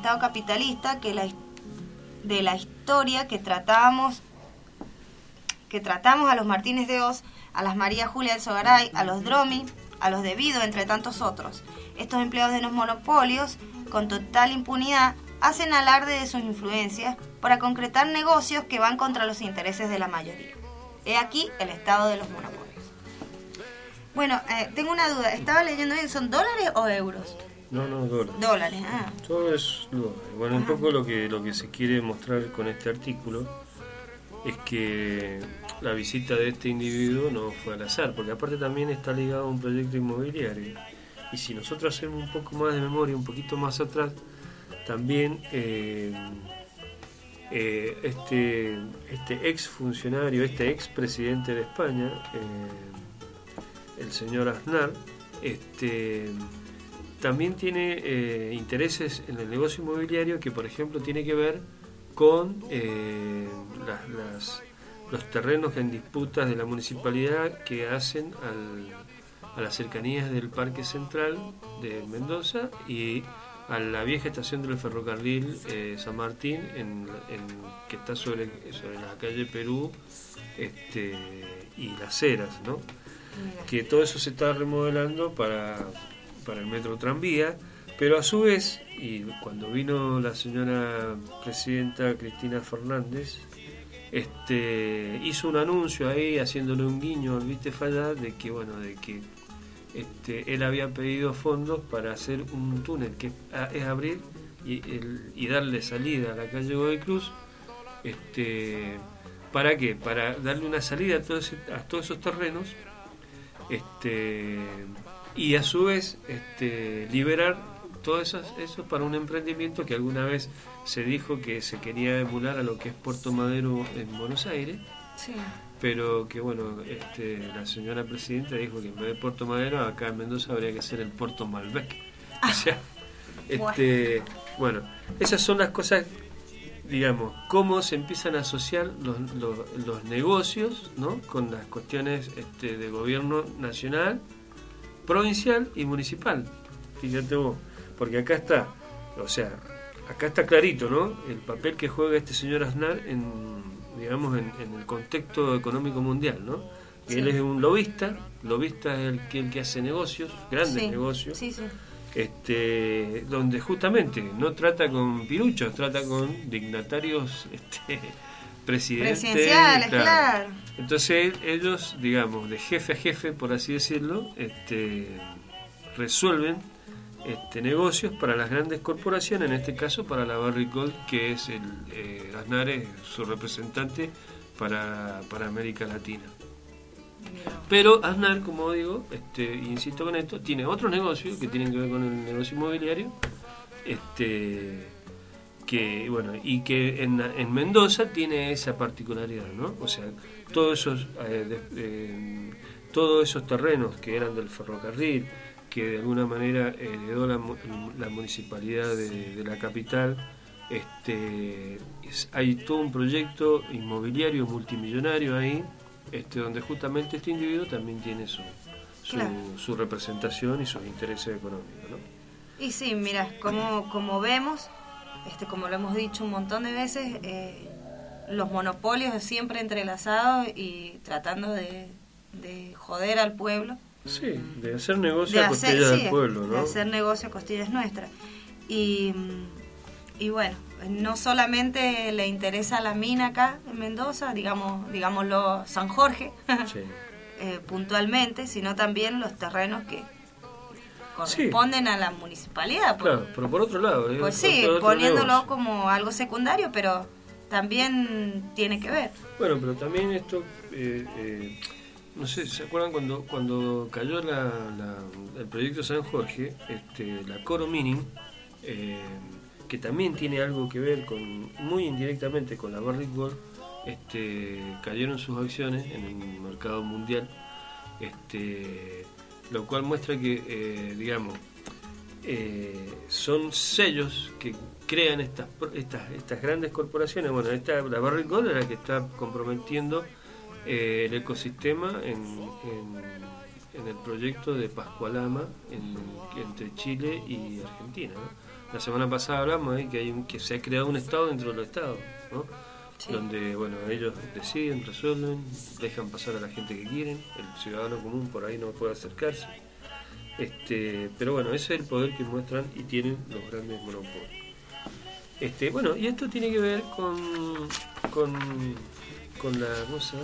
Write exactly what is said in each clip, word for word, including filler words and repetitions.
Estado capitalista que la, de la historia que tratábamos, que tratamos a los Martínez de Oz, a las María Julia del Sogaray, a los Dromi, a los de Vido, entre tantos otros. Estos empleados de los monopolios, con total impunidad, hacen alarde de sus influencias para concretar negocios que van contra los intereses de la mayoría. He aquí el estado de los monopolios. Bueno, eh, tengo una duda. Estaba leyendo bien, ¿son dólares o euros? No, no, dólares. Dólares, ah. Todo es dólares. Bueno, un poco lo que, lo que se quiere mostrar con este artículo es que la visita de este individuo no fue al azar, porque aparte también está ligado a un proyecto inmobiliario. Y si nosotros hacemos un poco más de memoria, un poquito más atrás, también eh, eh, este, este ex funcionario, este ex presidente de España, eh, el señor Aznar, este, también tiene eh, intereses en el negocio inmobiliario que, por ejemplo, tiene que ver con eh, las, las, los terrenos en disputas de la municipalidad que hacen al, a las cercanías del Parque Central de Mendoza y a la vieja estación del ferrocarril eh, San Martín, en, en, que está sobre, sobre la calle Perú este, y Las Heras, ¿no? Que todo eso se está remodelando para, para el metro tranvía, pero a su vez, y cuando vino la señora presidenta Cristina Fernández, este, hizo un anuncio ahí haciéndole un guiño al Viste Falla de que, bueno, de que Este, él había pedido fondos para hacer un túnel que es abrir y, el, y darle salida a la calle Godoy Cruz. Este, ¿para qué? Para darle una salida a, todo ese, a todos esos terrenos este, y a su vez este, liberar todo eso, eso para un emprendimiento que alguna vez se dijo que se quería emular a lo que es Puerto Madero en Buenos Aires. Sí. Pero que bueno, este, la señora presidenta dijo que en vez de Puerto Madero, acá en Mendoza habría que ser el Puerto Malbec. Ah, o sea, este, bueno, esas son las cosas, digamos, cómo se empiezan a asociar los, los, los negocios, ¿no? Con las cuestiones este, de gobierno nacional, provincial y municipal. Fíjate vos, porque acá está, o sea, acá está clarito, ¿no? El papel que juega este señor Aznar en digamos en, en el contexto económico mundial, ¿no? Sí. Él es un lobista, lobista es el que, el que hace negocios, grandes sí. negocios, sí, sí. Este, donde justamente no trata con piruchos, trata con dignatarios este, presidentes, presidenciales, claro. claro. Entonces ellos, digamos, de jefe a jefe, por así decirlo, este, resuelven Este, negocios para las grandes corporaciones, en este caso para la Barrick Gold, que es el eh, Aznar es su representante para, para América Latina. Pero Aznar, como digo, este, insisto con esto, tiene otros negocios que tienen que ver con el negocio inmobiliario, este, que bueno, y que en, en Mendoza tiene esa particularidad, ¿no? O sea, todos esos eh, de, eh, todos esos terrenos que eran del ferrocarril, que de alguna manera heredó la, la municipalidad de, de la capital, este, es, hay todo un proyecto inmobiliario multimillonario ahí, este, donde justamente este individuo también tiene su, su, claro. su representación y sus intereses económicos, ¿no? Y sí, mira, como, como vemos, este, como lo hemos dicho un montón de veces, eh, los monopolios siempre entrelazados y tratando de, de joder al pueblo. Sí, de hacer negocio de a hacer, costillas sí, del pueblo, ¿no? De hacer negocio a costillas nuestras. Y, y bueno, no solamente le interesa la mina acá en Mendoza, digamos, digámoslo San Jorge, sí. eh, puntualmente, sino también los terrenos que corresponden sí. a la municipalidad. Pues, claro, pero por otro lado. ¿eh? Pues sí, poniéndolo negocio. Como algo secundario, pero también tiene que ver. Bueno, pero también esto... Eh, eh, no sé, ¿se acuerdan cuando cuando cayó la, la, el proyecto San Jorge, este, la Coro Mining, eh, que también tiene algo que ver con muy indirectamente con la Barrick Gold, este, cayeron sus acciones en el mercado mundial, este, lo cual muestra que, eh, digamos, eh, son sellos que crean estas estas estas grandes corporaciones. Bueno, esta la Barrick Gold es la que está comprometiendo Eh, el ecosistema en, en, en el proyecto de Pascualama en, entre Chile y Argentina, ¿no? La semana pasada hablamos de que, hay un, que se ha creado un Estado dentro del Estado, ¿no? Sí. Donde, bueno, ellos deciden, resuelven, dejan pasar a la gente que quieren, el ciudadano común por ahí no puede acercarse. Este, pero bueno, ese es el poder que muestran y tienen los grandes monopolios. Este, bueno, y esto tiene que ver con con, con la cosa,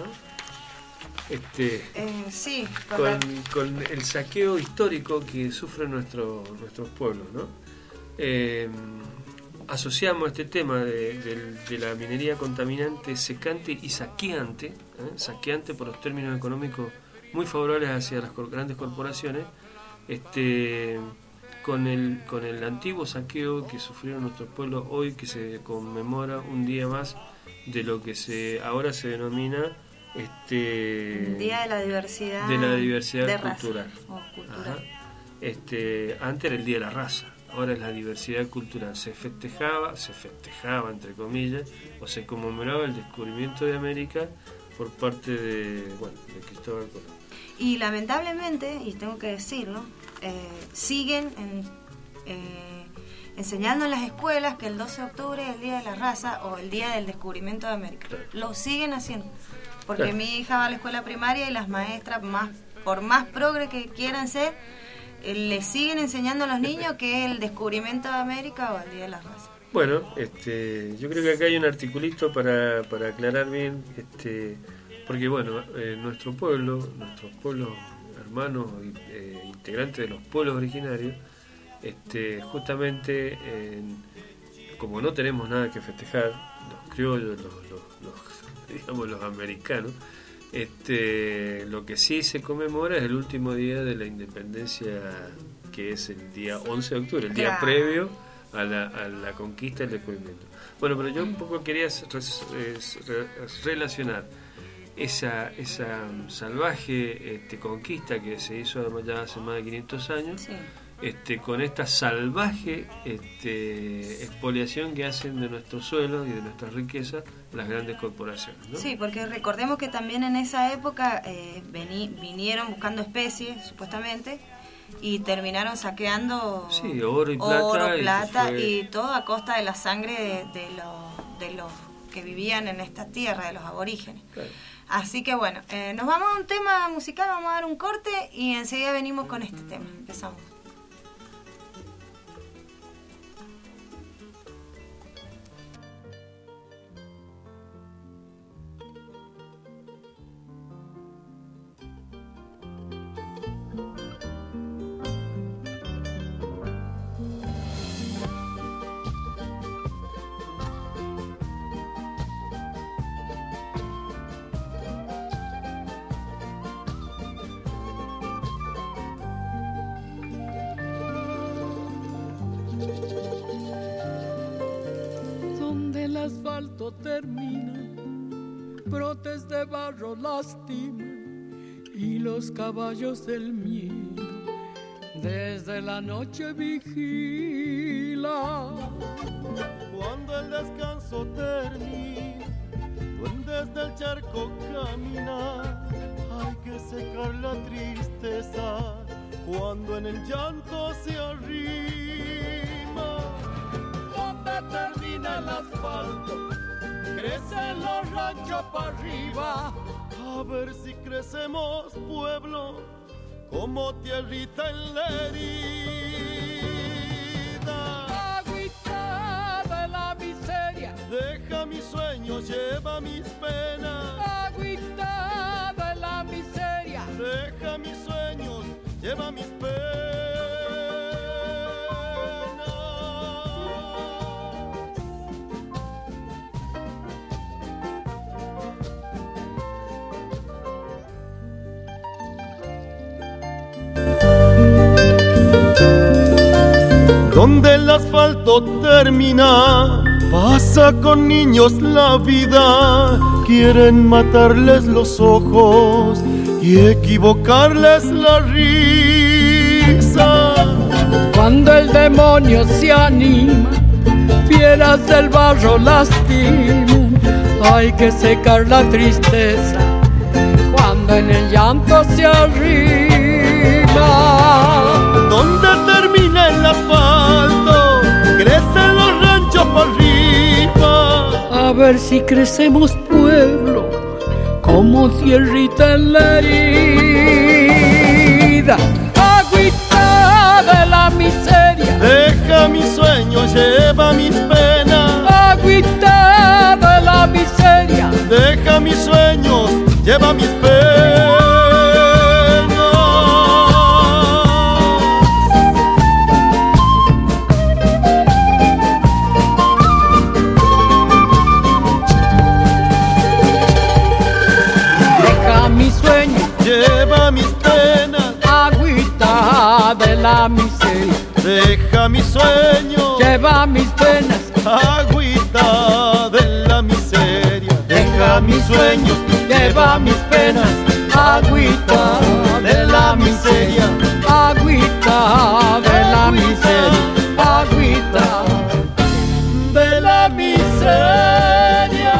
este, eh, sí, con, la... con el saqueo histórico que sufren nuestro, nuestros pueblos, ¿no? Eh, asociamos este tema de, de, de la minería contaminante, secante y saqueante, ¿eh? saqueante por los términos económicos muy favorables hacia las grandes corporaciones, este, con el con el antiguo saqueo que sufrieron nuestros pueblos hoy, que se conmemora un día más de lo que se ahora se denomina este Día de la Diversidad, de la diversidad de cultural. Raza, cultural. Este, antes era el Día de la Raza, ahora es la diversidad cultural. Se festejaba, se festejaba entre comillas, o se conmemoraba el descubrimiento de América por parte de, bueno, de Cristóbal Colón. Y lamentablemente, y tengo que decirlo, eh, siguen en, eh, enseñando en las escuelas que el doce de octubre es el Día de la Raza o el Día del Descubrimiento de América. Claro. Lo siguen haciendo. Porque claro. Mi hija va a la escuela primaria y las maestras, más por más progre que quieran ser, eh, le siguen enseñando a los niños que es el descubrimiento de América o el Día de la Raza. Bueno, este, yo creo que acá hay un articulito para, para aclarar bien, este, porque bueno, eh, nuestro pueblo, nuestros pueblos hermanos, eh, integrantes de los pueblos originarios, este, justamente, eh, como no tenemos nada que festejar, los criollos, los, los, los, digamos los americanos, este, lo que sí se conmemora es el último día de la independencia, que es el día once de octubre, el día claro. previo a la, a la conquista y el descubrimiento. Bueno, pero yo un poco quería relacionar esa esa salvaje este, conquista que se hizo ya hace más de quinientos años, sí. este, con esta salvaje este, expoliación que hacen de nuestros suelos y de nuestras riquezas las grandes corporaciones, ¿no? Sí, porque recordemos que también en esa época eh, vení, vinieron buscando especies, supuestamente, y terminaron saqueando sí, oro y plata, oro, plata y, fue... y todo a costa de la sangre de, de, los, de los que vivían en esta tierra, de los aborígenes. Claro. Así que bueno, eh, nos vamos a un tema musical, vamos a dar un corte y enseguida venimos con este tema. Empezamos. Asfalto termina, brotes de barro lastiman y los caballos del miedo desde la noche vigila. Cuando el descanso termina, desde el charco camina, hay que secar la tristeza cuando en el llanto se arrima. Donde termina el asfalto, crecen los ranchos para arriba. A ver si crecemos, pueblo, como tierrita en la herida. Agüita de la miseria, deja mis sueños, lleva mis penas. Agüita de la miseria, deja mis sueños, lleva mis penas. Donde el asfalto termina, pasa con niños la vida. Quieren matarles los ojos y equivocarles la risa. Cuando el demonio se anima, fieras del barro lastiman. Hay que secar la tristeza cuando en el llanto se arrima. Donde termina el asfalto, para arriba. A ver si crecemos pueblo, como tierrita en la herida. Agüita de la miseria, deja mis sueños, lleva mis penas. Agüita de la miseria, deja mis sueños, lleva mis penas. Deja mis sueños, lleva mis penas. Agüita de la miseria, deja mis sueños, lleva mis penas. Agüita de la miseria, deja mis sueños, lleva mis penas. Agüita de la miseria, agüita de la miseria, agüita de la miseria.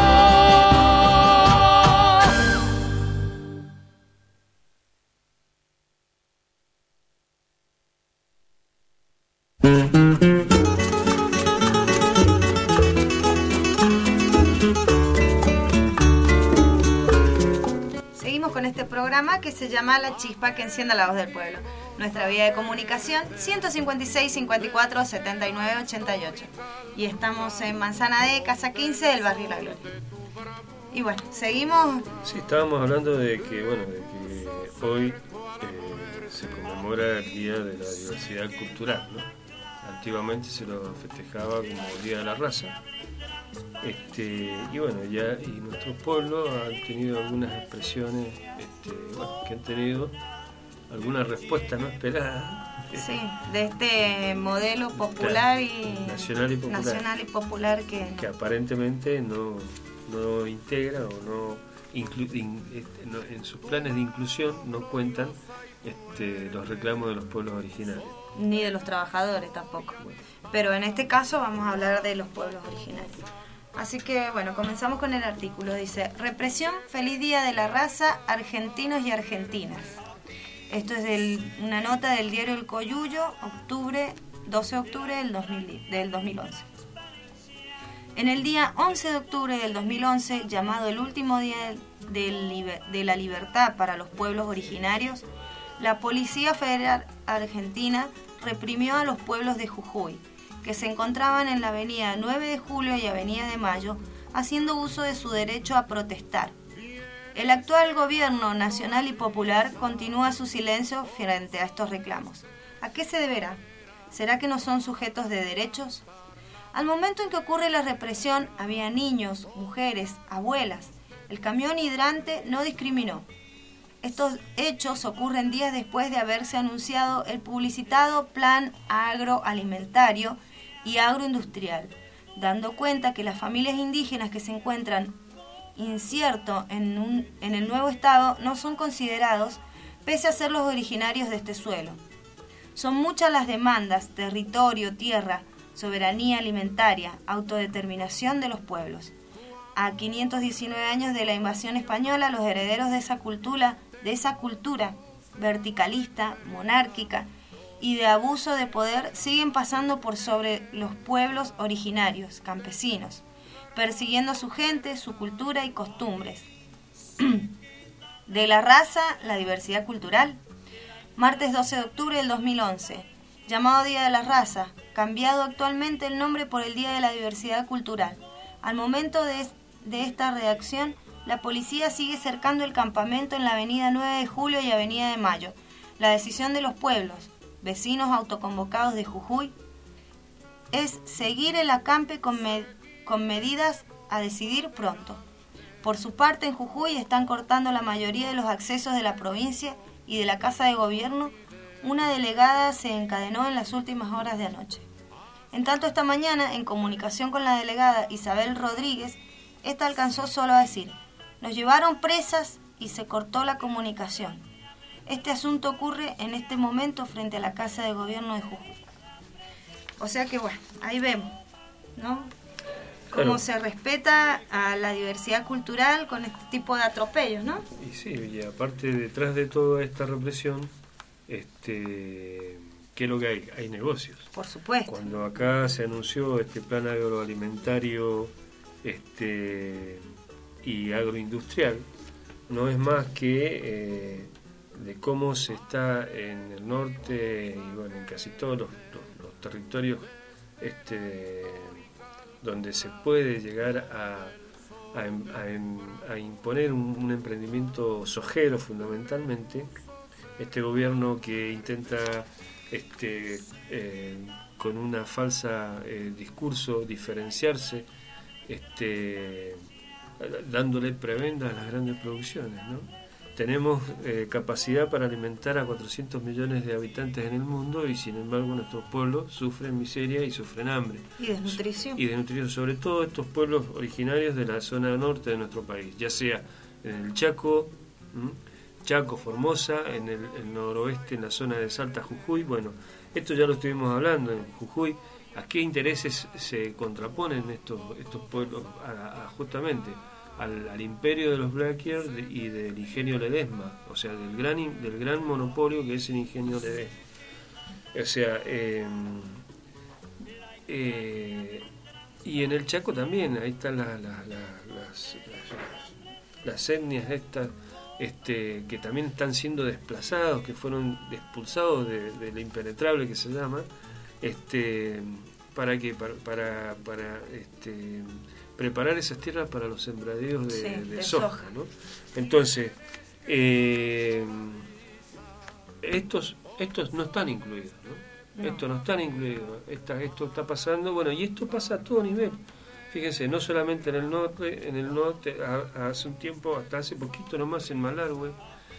Con este programa que se llama La Chispa que encienda la voz del pueblo. Nuestra vía de comunicación ciento cincuenta y seis, cincuenta y cuatro, setenta y nueve, ochenta y ocho. Y estamos en Manzana D, Casa quince del barrio La Gloria. Y bueno, seguimos. Sí, estábamos hablando de que, bueno, de que hoy eh, se conmemora el Día de la Diversidad Cultural, ¿no? Antiguamente se lo festejaba como Día de la Raza. Este, y bueno, ya y nuestros pueblos han tenido algunas expresiones este, bueno, que han tenido algunas respuestas no esperadas. Sí, de este modelo popular y nacional y popular, nacional y popular que, que aparentemente no, no integra o no, inclu, in, este, no en sus planes de inclusión no cuentan este, los reclamos de los pueblos originarios. Ni de los trabajadores tampoco. Bueno. Pero en este caso vamos a hablar de los pueblos originarios. Así que, bueno, comenzamos con el artículo. Dice, represión, feliz día de la raza, argentinos y argentinas. Esto es de una nota del diario El Coyullo, octubre, doce de octubre del, dos mil, del dos mil once. En el día once de octubre del dos mil once, llamado el último día de, de la libertad para los pueblos originarios, la Policía Federal Argentina reprimió a los pueblos de Jujuy, que se encontraban en la avenida nueve de julio y avenida de Mayo, haciendo uso de su derecho a protestar. El actual gobierno nacional y popular continúa su silencio frente a estos reclamos. ¿A qué se deberá? ¿Será que no son sujetos de derechos? Al momento en que ocurre la represión, había niños, mujeres, abuelas. El camión hidrante no discriminó. Estos hechos ocurren días después de haberse anunciado el publicitado Plan Agroalimentario y Agroindustrial, dando cuenta que las familias indígenas que se encuentran inciertos en, un, en el nuevo Estado no son considerados, pese a ser los originarios de este suelo. Son muchas las demandas: territorio, tierra, soberanía alimentaria, autodeterminación de los pueblos. A quinientos diecinueve años de la invasión española, los herederos de esa cultura, de esa cultura verticalista, monárquica y de abuso de poder siguen pasando por sobre los pueblos originarios, campesinos, persiguiendo a su gente, su cultura y costumbres. De la raza, la diversidad cultural. Martes doce de octubre del dos mil once, llamado Día de la Raza, cambiado actualmente el nombre por el Día de la Diversidad Cultural. Al momento de, de esta redacción, la policía sigue cercando el campamento en la avenida nueve de julio y avenida de Mayo. La decisión de los pueblos, vecinos autoconvocados de Jujuy, es seguir el acampe con, med con medidas a decidir pronto. Por su parte, en Jujuy están cortando la mayoría de los accesos de la provincia y de la Casa de Gobierno. Una delegada se encadenó en las últimas horas de anoche. En tanto, esta mañana, en comunicación con la delegada Isabel Rodríguez, esta alcanzó solo a decir: nos llevaron presas y se cortó la comunicación. Este asunto ocurre en este momento frente a la Casa de Gobierno de Jujuy. O sea que bueno, ahí vemos, ¿no? Cómo Claro. se respeta a la diversidad cultural con este tipo de atropellos, ¿no? Y sí, y aparte detrás de toda esta represión, este, ¿qué es lo que hay? Hay negocios. Por supuesto. Cuando acá se anunció este plan agroalimentario este y agroindustrial, no es más que eh, de cómo se está en el norte y bueno, en casi todos los, los, los territorios este, donde se puede llegar a, a, a, a imponer un, un emprendimiento sojero fundamentalmente. Este gobierno que intenta este, eh, con una falsa eh, discurso diferenciarse, este, dándole prebenda a las grandes producciones, ¿no? Tenemos eh, capacidad para alimentar a cuatrocientos millones de habitantes en el mundo y sin embargo nuestros pueblos sufren miseria y sufren hambre. Y desnutrición. Y desnutrición, sobre todo estos pueblos originarios de la zona norte de nuestro país, ya sea en el Chaco, ¿m? Chaco, Formosa, en el, el noroeste, en la zona de Salta, Jujuy. Bueno, esto ya lo estuvimos hablando en Jujuy. ¿A qué intereses se contraponen estos estos pueblos? A, a justamente al, al imperio de los Blaquier y del ingenio Ledesma, o sea, del gran del gran monopolio que es el ingenio Ledesma. O sea, eh, eh, y en el Chaco también, ahí están la, la, la, las, las, las etnias estas, este, que también están siendo desplazados, que fueron expulsados de, de lo impenetrable que se llama, este, para que para para, para este, preparar esas tierras para los sembradíos de, sí, de, de soja, soja, ¿no? Entonces, eh, estos estos no están incluidos, ¿no? No. Estos no están incluidos. Esta, esto está pasando, bueno, y esto pasa a todo nivel. Fíjense, no solamente en el norte, en el norte, a, a hace un tiempo, hasta hace poquito nomás en Malargüe,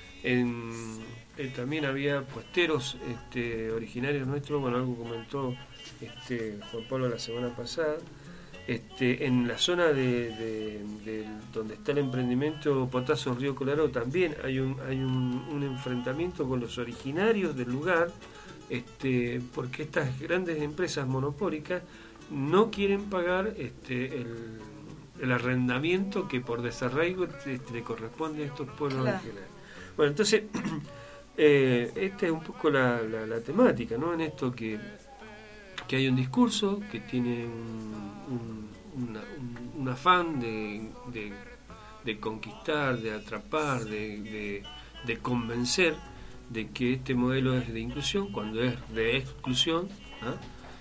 en, eh, también había puesteros este, originarios nuestros, bueno, algo comentó este, Juan Pablo la semana pasada, este, en la zona de, de, de donde está el emprendimiento Potazo Río Colorado también hay un, hay un, un enfrentamiento con los originarios del lugar, este, porque estas grandes empresas monopólicas no quieren pagar este, el, el arrendamiento que por desarraigo este, le corresponde a estos pueblos claro. originarios. Bueno, entonces, eh, esta es un poco la, la, la temática, ¿no? En esto que, que hay un discurso que tiene un, un, una, un, un afán de, de, de conquistar, de atrapar, de, de, de convencer de que este modelo es de inclusión, cuando es de exclusión, ¿ah?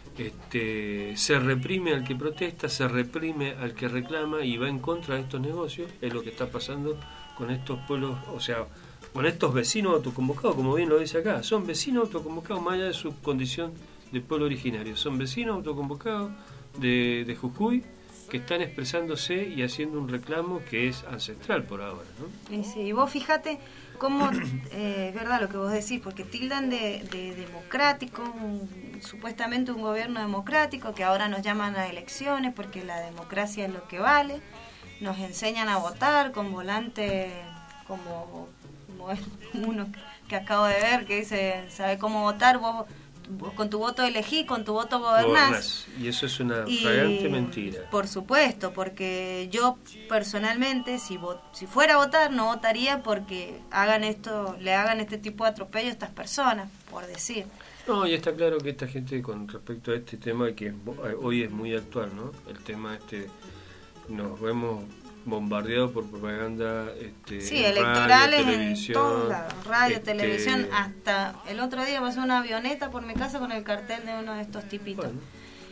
Este, se reprime al que protesta, se reprime al que reclama y va en contra de estos negocios. Es lo que está pasando con estos pueblos, o sea, con estos vecinos autoconvocados, como bien lo dice acá. Son vecinos autoconvocados más allá de su condición de pueblo originario. Son vecinos autoconvocados de, de Jujuy que están expresándose y haciendo un reclamo que es ancestral por ahora, ¿no? Y sí, y vos fíjate cómo eh, es verdad lo que vos decís, porque tildan de, de democrático, un, supuestamente un gobierno democrático, que ahora nos llaman a elecciones porque la democracia es lo que vale, nos enseñan a votar con volante como, como es uno que acabo de ver que dice, sabe cómo votar, vos, vos con tu voto elegís, con tu voto gobernás. gobernás. Y eso es una flagrante mentira. Por supuesto, porque yo personalmente, si vot, si fuera a votar, no votaría porque hagan esto, le hagan este tipo de atropello a estas personas, por decir. No, y está claro que esta gente, con respecto a este tema que hoy es muy actual, ¿no? El tema este, nos vemos bombardeados por propaganda este, sí, electorales en todos lados, radio, este, televisión, hasta el otro día pasó una avioneta por mi casa con el cartel de uno de estos tipitos. Bueno.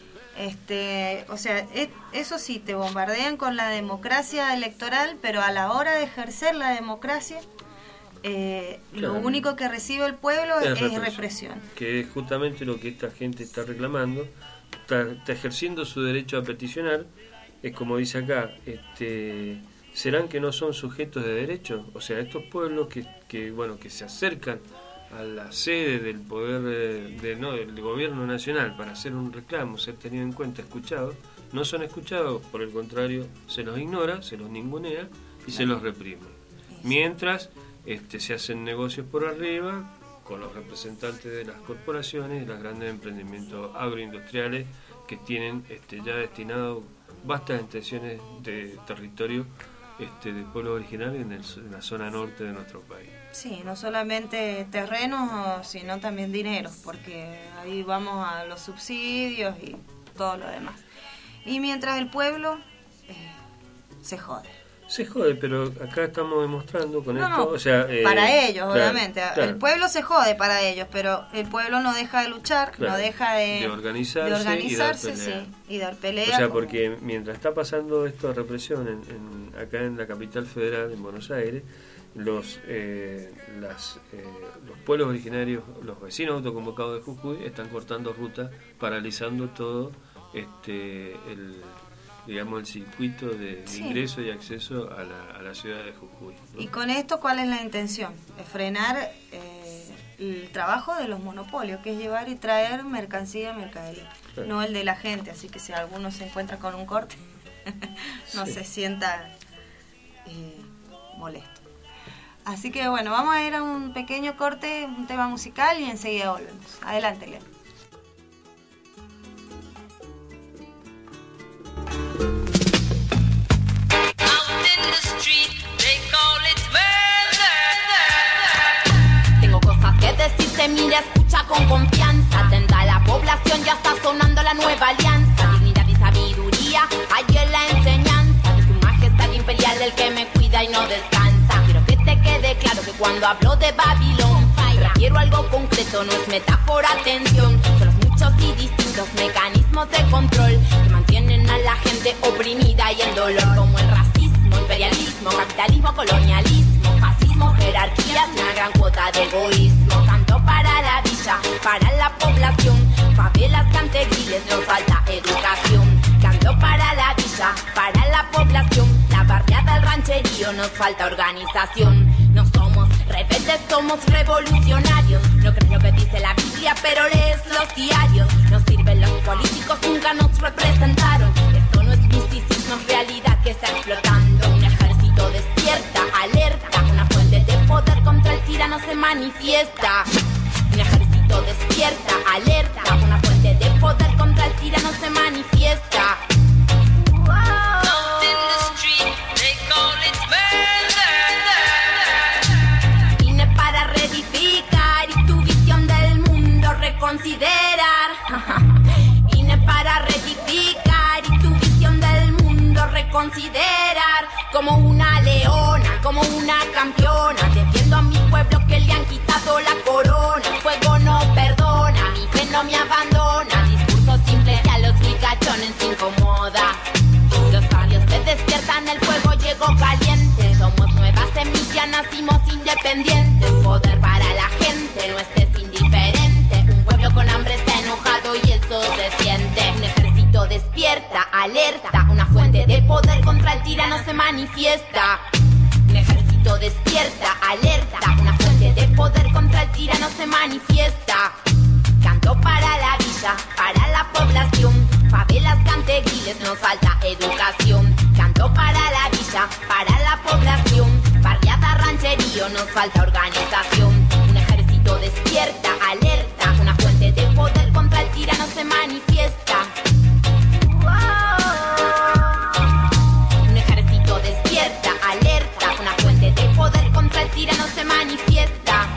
Este, o sea, es, eso sí, te bombardean con la democracia electoral, pero a la hora de ejercer la democracia, eh, claro. lo único que recibe el pueblo es, es represión, represión. Que es justamente lo que esta gente está reclamando, está, está ejerciendo su derecho a peticionar. Es como dice acá, este, ¿serán que no son sujetos de derecho? O sea, estos pueblos que, que bueno, que se acercan a la sede del poder eh, de, no, del gobierno nacional para hacer un reclamo, ser tenido en cuenta, escuchados, no son escuchados, por el contrario, se los ignora, se los ningunea y se los reprime. Mientras este, se hacen negocios por arriba con los representantes de las corporaciones y los grandes emprendimientos agroindustriales que tienen este, ya destinado vastas extensiones de territorio este, de pueblos originarios en, el, en la zona norte de nuestro país. Sí, no solamente terrenos, sino también dinero, porque ahí vamos a los subsidios y todo lo demás. Y mientras el pueblo eh, se jode. Se jode, pero acá estamos demostrando con no, esto, no, o sea... Eh, para ellos, claro, obviamente. claro. El pueblo se jode para ellos, pero el pueblo no deja de luchar, Claro, no deja de, de organizarse, de organizarse y dar pelea. Sí, y dar pelea. O sea, como... porque mientras está pasando esto de represión en, en, acá en la capital federal, en Buenos Aires, los eh, las, eh, los pueblos originarios, los vecinos autoconvocados de Jujuy, están cortando ruta, paralizando todo este el digamos el circuito de, de sí. ingreso y acceso a la, a la ciudad de Jujuy, ¿no? Y con esto, ¿cuál es la intención? Es frenar eh, el trabajo de los monopolios, que es llevar y traer mercancía, mercadería, claro. No el de la gente. Así que si alguno se encuentra con un corte, no sí. se sienta eh, molesto. Así que bueno, vamos a ir a un pequeño corte, un tema musical, y enseguida volvemos. Adelante, Leo. Tengo cosas que decirte, mira, escucha con confianza. Atenta a la población, ya está sonando la nueva alianza. Dignidad y sabiduría, hay en la enseñanza de su majestad imperial, el que me cuida y no descansa. Quiero que te quede claro que cuando hablo de Babilón, refiero a algo concreto, no es metáfora, atención. Son los muchos y distintos mecanismos de control que mantienen a la gente oprimida y en dolor, como el racismo, imperialismo, capitalismo, colonialismo, fascismo, jerarquías, una gran cuota de egoísmo. Tanto para la villa, para la población, favelas, canteguiles, nos falta educación. Canto para la villa, para la población, la barriada, el rancherío, nos falta organización. No somos rebeldes, somos revolucionarios. No crees lo que dice la Biblia, pero lees los diarios. Nos sirven los políticos, nunca nos representaron. Esto no es misticismo, es realidad que está explotando. Un ejército despierta, alerta, una fuente de poder contra el tirano se manifiesta. Un ejército despierta, alerta, una fuente de poder contra el tirano se manifiesta. Vine para reedificar y tu visión del mundo reconsiderar. Vine para reedificar y tu visión del mundo reconsiderar. Como una leona, como una campeona, defiendo a mi pueblo que le han quitado la corona. El fuego no perdona, mi fe no me abandona. Discurso simple y a los gigachones incomoda. Los barrios se despiertan, el fuego llegó caliente. Somos nuevas semillas, nacimos independientes. Poder para la gente, no estés indiferente. Un pueblo con hambre está enojado y eso se siente. Un ejército despierta, alerta, una fuente de poder contra el tirano se manifiesta. Un ejército despierta, alerta, una fuente de poder contra el tirano se manifiesta. Canto para la villa, para la población, favelas, canteguiles, nos falta educación. Canto para la villa, para la población, barriada, rancherío, nos falta organización. Un ejército despierta, alerta, una fuente de poder contra el tirano se manifiesta. Un ejército despierta, alerta, una fuente de poder contra el tirano se manifiesta.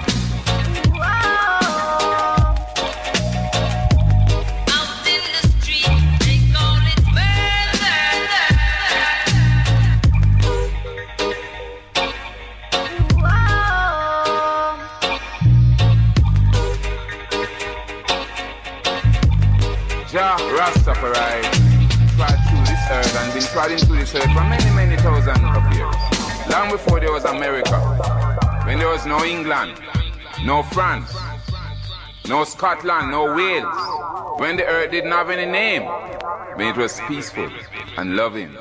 Jah Rastafari trod through this earth and been trod into this earth for many, many thousands of years. Long before there was America, when there was no England, no France, no Scotland, no Wales, when the earth didn't have any name, when it was peaceful and loving.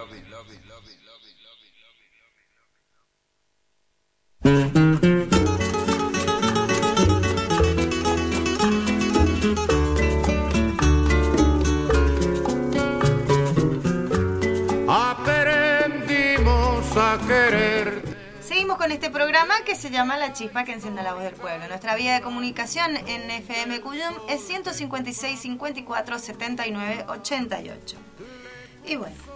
Aprendimos a querer. Seguimos con este programa que se llama La Chispa que enciende la voz del pueblo. Nuestra vía de comunicación en F M Cuyum es ciento cincuenta y seis, cincuenta y cuatro, setenta y nueve, ochenta y ocho. Y bueno,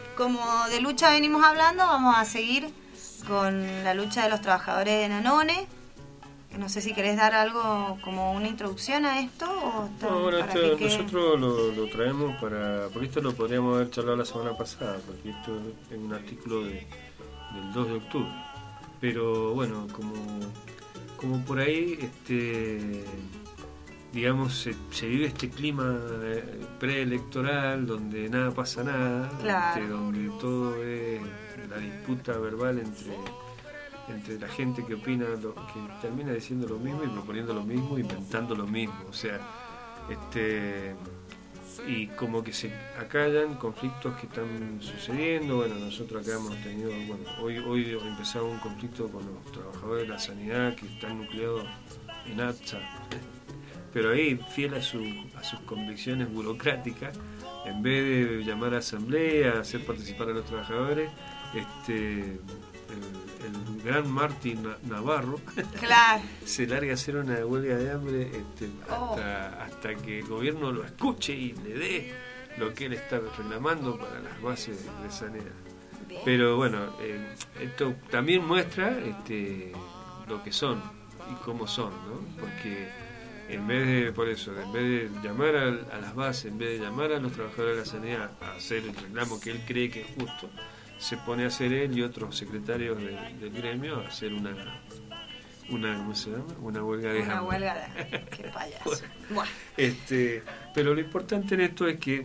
como de lucha venimos hablando, vamos a seguir con la lucha de los trabajadores de Danone. No sé si querés dar algo como una introducción a esto o está, no, bueno, para esto, que quede... nosotros lo, lo traemos para, porque esto lo podríamos haber charlado la semana pasada, porque esto es un artículo de, del dos de octubre, pero bueno, como, como por ahí, este, digamos, se, se vive este clima eh, preelectoral donde nada pasa nada, claro. este, donde todo es la disputa verbal entre entre la gente que opina, lo, que termina diciendo lo mismo y proponiendo lo mismo, inventando lo mismo, o sea, este y como que se acallan conflictos que están sucediendo. Bueno, nosotros acá hemos tenido, bueno, hoy hoy empezamos un conflicto con los trabajadores de la sanidad que están nucleados en ATSA, pero ahí, fiel a, su, a sus convicciones burocráticas, en vez de llamar a asamblea, hacer participar a los trabajadores, este el, el gran Martín Navarro claro. se larga a hacer una huelga de hambre este, oh. hasta, hasta que el gobierno lo escuche y le dé lo que él está reclamando para las bases de sanidad. Bien. Pero bueno, eh, esto también muestra este, lo que son y cómo son, ¿no? Porque en vez de, por eso, en vez de llamar a, a las bases, en vez de llamar a los trabajadores de la sanidad a hacer el reclamo que él cree que es justo, se pone a hacer él y otros secretarios de, del gremio a hacer una, una ¿cómo se llama? Una huelga de una hambre. huelga de qué payaso. Bueno, bueno. Este, pero lo importante en esto es que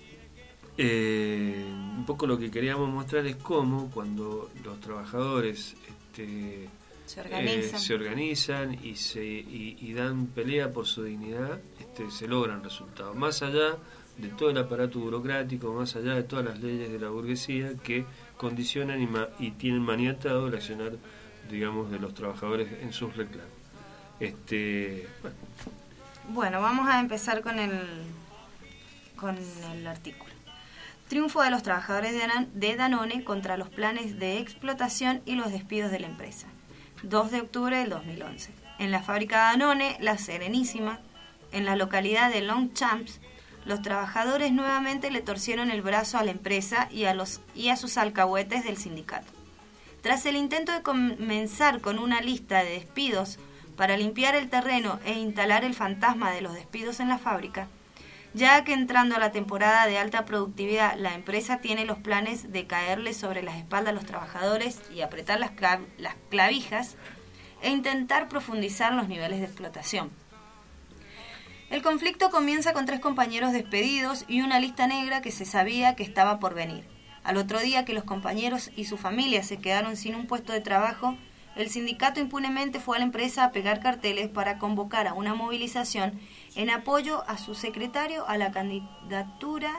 eh, un poco lo que queríamos mostrar es cómo cuando los trabajadores este, se organizan, eh, se organizan y, se, y, y dan pelea por su dignidad, este, se logran resultados. Más allá de todo el aparato burocrático, más allá de todas las leyes de la burguesía que condicionan y, ma y tienen maniatado el accionar, digamos, de los trabajadores en sus reclamos. Este, bueno. bueno, vamos a empezar con el con el artículo. Triunfo de los trabajadores de Danone contra los planes de explotación y los despidos de la empresa. dos de octubre del dos mil once. En la fábrica Danone, La Serenísima, en la localidad de Longchamps, los trabajadores nuevamente le torcieron el brazo a la empresa y a, los, y a sus alcahuetes del sindicato. Tras el intento de comenzar con una lista de despidos para limpiar el terreno e instalar el fantasma de los despidos en la fábrica, ya que entrando a la temporada de alta productividad, la empresa tiene los planes de caerle sobre las espaldas a los trabajadores y apretar las, clav las clavijas e intentar profundizar los niveles de explotación. El conflicto comienza con tres compañeros despedidos y una lista negra que se sabía que estaba por venir. Al otro día que los compañeros y su familia se quedaron sin un puesto de trabajo, el sindicato impunemente fue a la empresa a pegar carteles para convocar a una movilización en apoyo a su secretario a la candidatura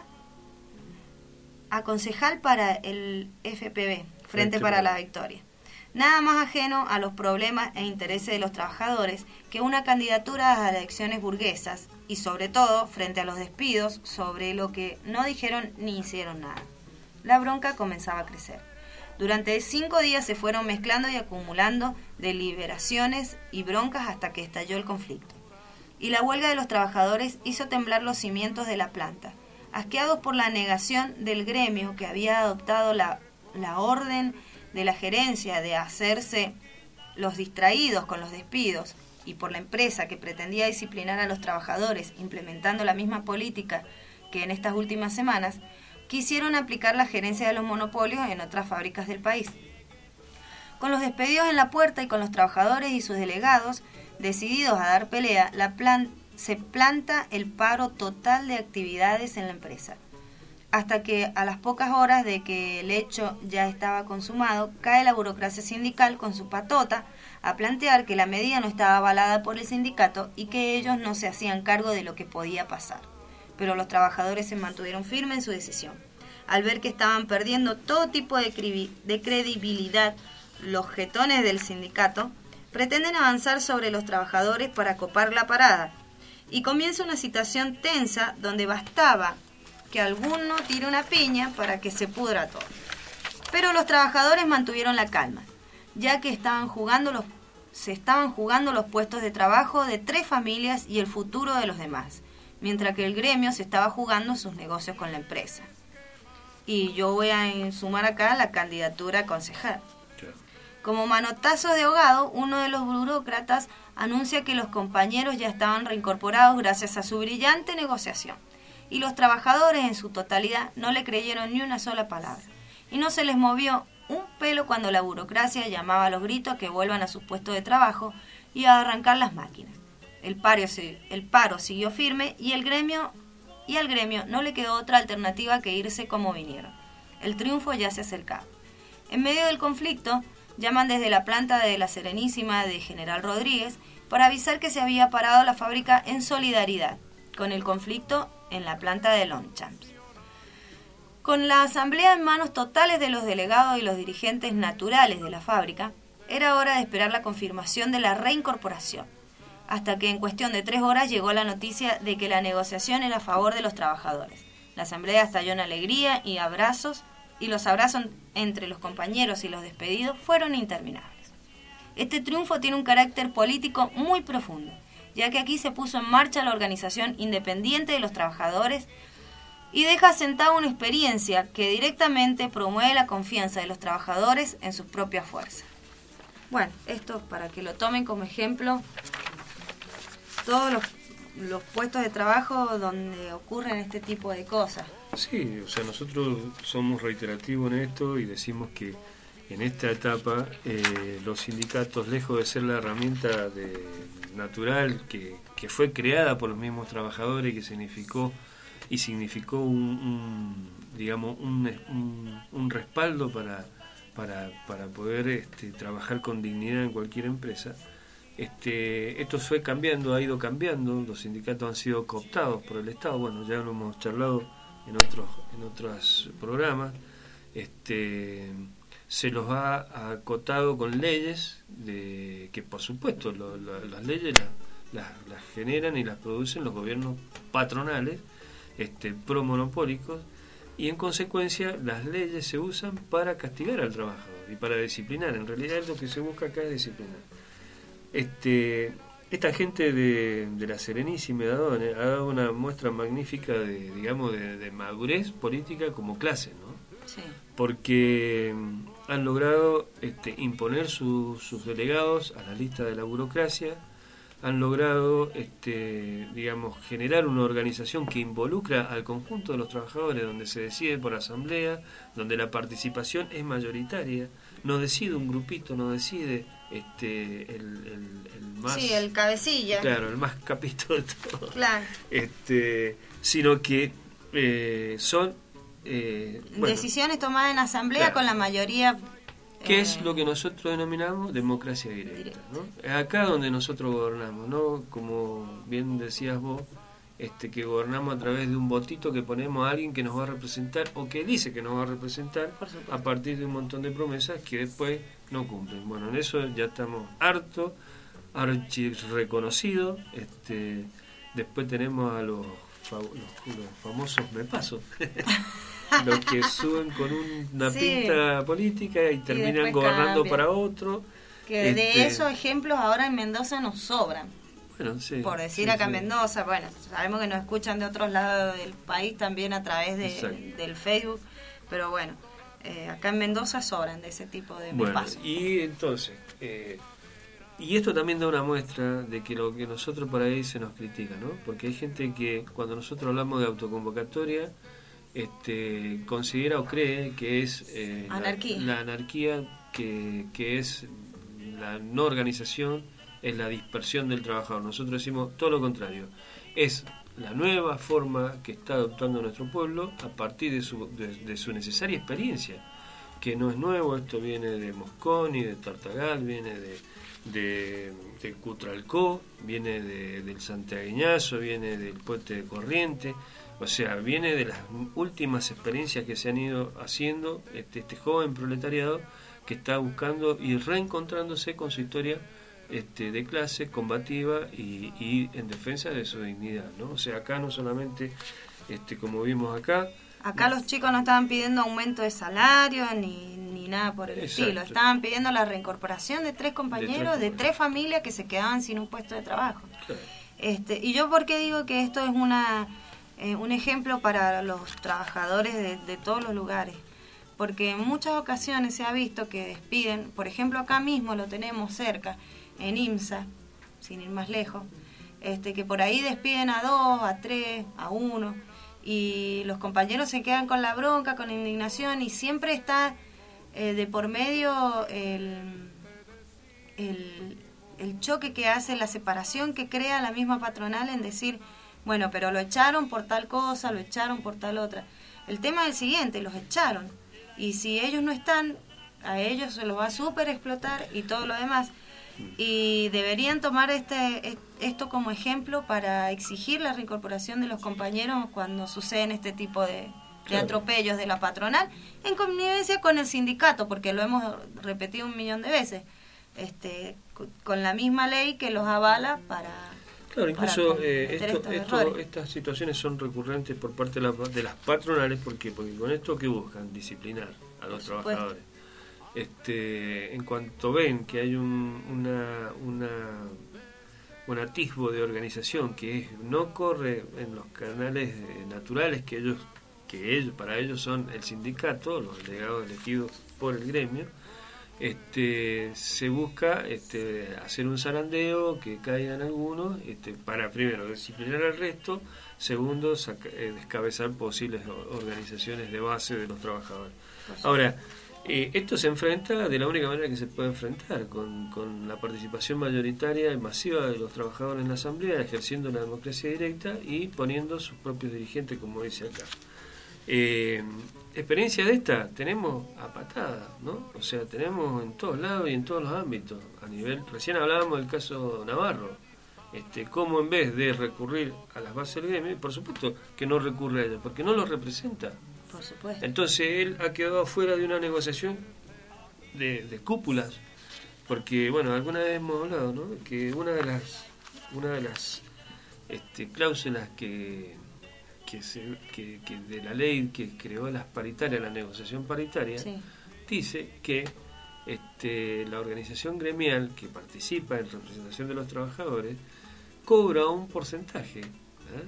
a concejal para el F P B, Frente para la Victoria. Nada más ajeno a los problemas e intereses de los trabajadores que una candidatura a las elecciones burguesas y sobre todo frente a los despidos sobre lo que no dijeron ni hicieron nada. La bronca comenzaba a crecer. Durante cinco días se fueron mezclando y acumulando deliberaciones y broncas hasta que estalló el conflicto. Y la huelga de los trabajadores hizo temblar los cimientos de la planta. Asqueados por la negación del gremio que había adoptado la, la orden de la gerencia de hacerse los distraídos con los despidos y por la empresa que pretendía disciplinar a los trabajadores implementando la misma política que en estas últimas semanas, quisieron aplicar la gerencia de los monopolios en otras fábricas del país. Con los despedidos en la puerta y con los trabajadores y sus delegados decididos a dar pelea, la plan se planta el paro total de actividades en la empresa. Hasta que a las pocas horas de que el hecho ya estaba consumado, cae la burocracia sindical con su patota a plantear que la medida no estaba avalada por el sindicato y que ellos no se hacían cargo de lo que podía pasar. Pero los trabajadores se mantuvieron firmes en su decisión. Al ver que estaban perdiendo todo tipo de, de credibilidad, los jetones del sindicato pretenden avanzar sobre los trabajadores para copar la parada. Y comienza una situación tensa donde bastaba que alguno tire una piña para que se pudra todo. Pero los trabajadores mantuvieron la calma, ya que estaban jugando los, se estaban jugando los puestos de trabajo de tres familias y el futuro de los demás, mientras que el gremio se estaba jugando sus negocios con la empresa. y yo voy a sumar acá la candidatura a concejal. Claro. Como manotazo de ahogado, uno de los burócratas anuncia que los compañeros ya estaban reincorporados gracias a su brillante negociación, y los trabajadores en su totalidad no le creyeron ni una sola palabra, y no se les movió un pelo cuando la burocracia llamaba a los gritos a que vuelvan a sus puestos de trabajo y a arrancar las máquinas. El paro, el paro siguió firme y el gremio y al gremio no le quedó otra alternativa que irse como vinieron. El triunfo ya se acercaba. En medio del conflicto, llaman desde la planta de la Serenísima de General Rodríguez para avisar que se había parado la fábrica en solidaridad con el conflicto en la planta de Longchamps. Con la asamblea en manos totales de los delegados y los dirigentes naturales de la fábrica, era hora de esperar la confirmación de la reincorporación, hasta que en cuestión de tres horas llegó la noticia de que la negociación era a favor de los trabajadores. La asamblea estalló en alegría y abrazos, y los abrazos entre los compañeros y los despedidos fueron interminables. Este triunfo tiene un carácter político muy profundo, ya que aquí se puso en marcha la organización independiente de los trabajadores y deja asentada una experiencia que directamente promueve la confianza de los trabajadores en sus propias fuerzas. Bueno, esto para que lo tomen como ejemplo todos los, los puestos de trabajo donde ocurren este tipo de cosas. Sí, o sea, nosotros somos reiterativos en esto y decimos que en esta etapa eh, los sindicatos, lejos de ser la herramienta de, natural que, que fue creada por los mismos trabajadores y que significó y significó un, un digamos un, un, un respaldo para para para poder este, trabajar con dignidad en cualquier empresa. Este, esto fue cambiando, ha ido cambiando, los sindicatos han sido cooptados por el Estado, bueno, ya lo hemos charlado en otros en otros programas. Este, se los ha acotado con leyes de que por supuesto lo, lo, las leyes las, las, las generan y las producen los gobiernos patronales, este, promonopólicos, y en consecuencia las leyes se usan para castigar al trabajador y para disciplinar. En realidad lo que se busca acá es disciplinar. Este, esta gente de, de la Serenísima ha dado una muestra magnífica de, digamos, de, de madurez política como clase, ¿no? Sí. Porque han logrado este, imponer su, sus delegados a la lista de la burocracia, han logrado, este, digamos, generar una organización que involucra al conjunto de los trabajadores, donde se decide por asamblea, donde la participación es mayoritaria, no decide un grupito, no decide este, el, el, el más... Sí, el cabecilla. Claro, el más capito de todo. Claro. Este, sino que eh, son... Eh, bueno, decisiones tomadas en asamblea, claro, con la mayoría. ¿Qué eh, es lo que nosotros denominamos democracia directa? ¿No? Es acá donde nosotros gobernamos, ¿no? Como bien decías vos, este, que gobernamos a través de un votito que ponemos a alguien que nos va a representar o que dice que nos va a representar a partir de un montón de promesas que después no cumplen. Bueno, en eso ya estamos hartos, archi reconocidos. Este, después tenemos a los, fa los, los famosos mepasos. Los que suben con un, una sí. pinta política y terminan y gobernando cambian. Para otro. Que este... de esos ejemplos ahora en Mendoza nos sobran. Bueno, sí, por decir sí, acá en sí. Mendoza, bueno, sabemos que nos escuchan de otros lados del país también a través de, del Facebook, pero bueno, eh, acá en Mendoza sobran de ese tipo de bueno, pasos. Y entonces, eh, y esto también da una muestra de que lo que nosotros por ahí se nos critica, ¿no? Porque hay gente que cuando nosotros hablamos de autoconvocatoria, este, considera o cree que es eh, anarquía. La, la anarquía, que, que es la no organización, es la dispersión del trabajador. Nosotros decimos todo lo contrario, es la nueva forma que está adoptando nuestro pueblo a partir de su, de, de su necesaria experiencia, que no es nuevo, esto viene de Mosconi, de Tartagal, viene de, de, de Cutralcó, viene de, del santiagueñazo, viene del puente de Corriente. O sea, viene de las últimas experiencias que se han ido haciendo este, este joven proletariado que está buscando y reencontrándose con su historia este, de clase combativa y, y en defensa de su dignidad, ¿no? O sea, acá no solamente, este, como vimos acá... Acá los chicos no estaban pidiendo aumento de salario ni, ni nada por el Exacto. estilo. Estaban pidiendo la reincorporación de tres compañeros, de tres, de tres familias que se quedaban sin un puesto de trabajo. Claro. Este, y yo, ¿por qué digo que esto es una... eh, un ejemplo para los trabajadores de, de todos los lugares, porque en muchas ocasiones se ha visto que despiden, por ejemplo acá mismo lo tenemos cerca, en IMSA, sin ir más lejos, este, que por ahí despiden a dos, a tres, a uno, y los compañeros se quedan con la bronca, con la indignación, y siempre está eh, de por medio el, el, el choque que hace, la separación que crea la misma patronal en decir, bueno, pero lo echaron por tal cosa, lo echaron por tal otra. El tema es el siguiente, los echaron, y si ellos no están, a ellos se los va a súper explotar y todo lo demás. Y deberían tomar este esto como ejemplo para exigir la reincorporación de los compañeros cuando suceden este tipo de, de atropellos de la patronal, en connivencia con el sindicato, porque lo hemos repetido un millón de veces, este con la misma ley que los avala para... Claro, incluso eh, esto, esto, estas situaciones son recurrentes por parte de, la, de las patronales, porque porque con esto que buscan disciplinar a los trabajadores. Este, en cuanto ven que hay un, una, una, un atisbo de organización que es, no corre en los canales eh, naturales que ellos, que ellos, para ellos son el sindicato, los delegados elegidos por el gremio, este, se busca este, hacer un zarandeo, que caigan algunos, este, para primero disciplinar al resto, segundo saca, eh, descabezar posibles organizaciones de base de los trabajadores. Ahora, Eh, esto se enfrenta de la única manera que se puede enfrentar, con, con la participación mayoritaria y masiva de los trabajadores en la asamblea, ejerciendo la democracia directa y poniendo sus propios dirigentes, como dice acá. Eh, experiencia de esta tenemos a patadas, ¿no? O sea, tenemos en todos lados y en todos los ámbitos. A nivel, recién hablábamos del caso Navarro, este, cómo en vez de recurrir a las bases del gremio, por supuesto que no recurre a ellas, porque no los representa. Por supuesto. Entonces él ha quedado afuera de una negociación de, de cúpulas, porque bueno, alguna vez hemos hablado, ¿no? Que una de las una de las este, cláusulas que que, se, que que de la ley que creó las paritarias, la negociación paritaria, sí, dice que este, la organización gremial que participa en representación de los trabajadores cobra un porcentaje, ¿eh?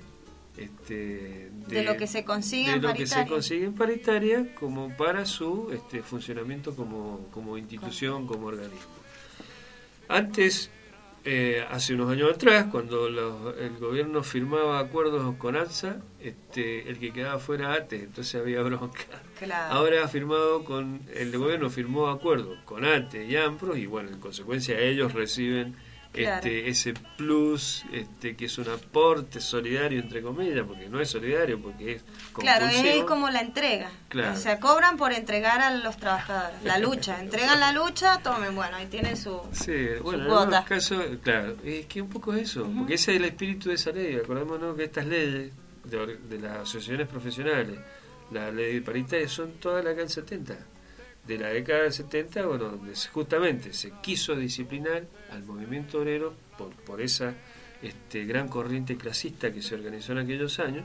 Este, de, de lo que se consigue de en lo paritaria. que se consigue en paritaria como para su este, funcionamiento como, como institución, como organismo. Antes, eh, hace unos años atrás, cuando los, el gobierno firmaba acuerdos con ANSA, este, el que quedaba fuera A T E, entonces había bronca. Claro. Ahora ha firmado con el gobierno firmó acuerdos con A T E y AMPRO, y bueno, en consecuencia ellos reciben Claro. Este, ese plus, este, que es un aporte solidario, entre comillas, porque no es solidario, porque es compulsivo. Claro, es como la entrega. Claro. O sea, cobran por entregar a los trabajadores. La lucha, entregan la lucha, tomen, bueno, ahí tienen su, sí, bueno, su cuota. En caso, claro, es que un poco es eso, uh-huh. porque ese es el espíritu de esa ley. Acordémonos que estas leyes de, de las asociaciones profesionales, la ley paritaria, son todas las del setenta. De la década del setenta, bueno, justamente se quiso disciplinar al movimiento obrero por, por esa este, gran corriente clasista que se organizó en aquellos años,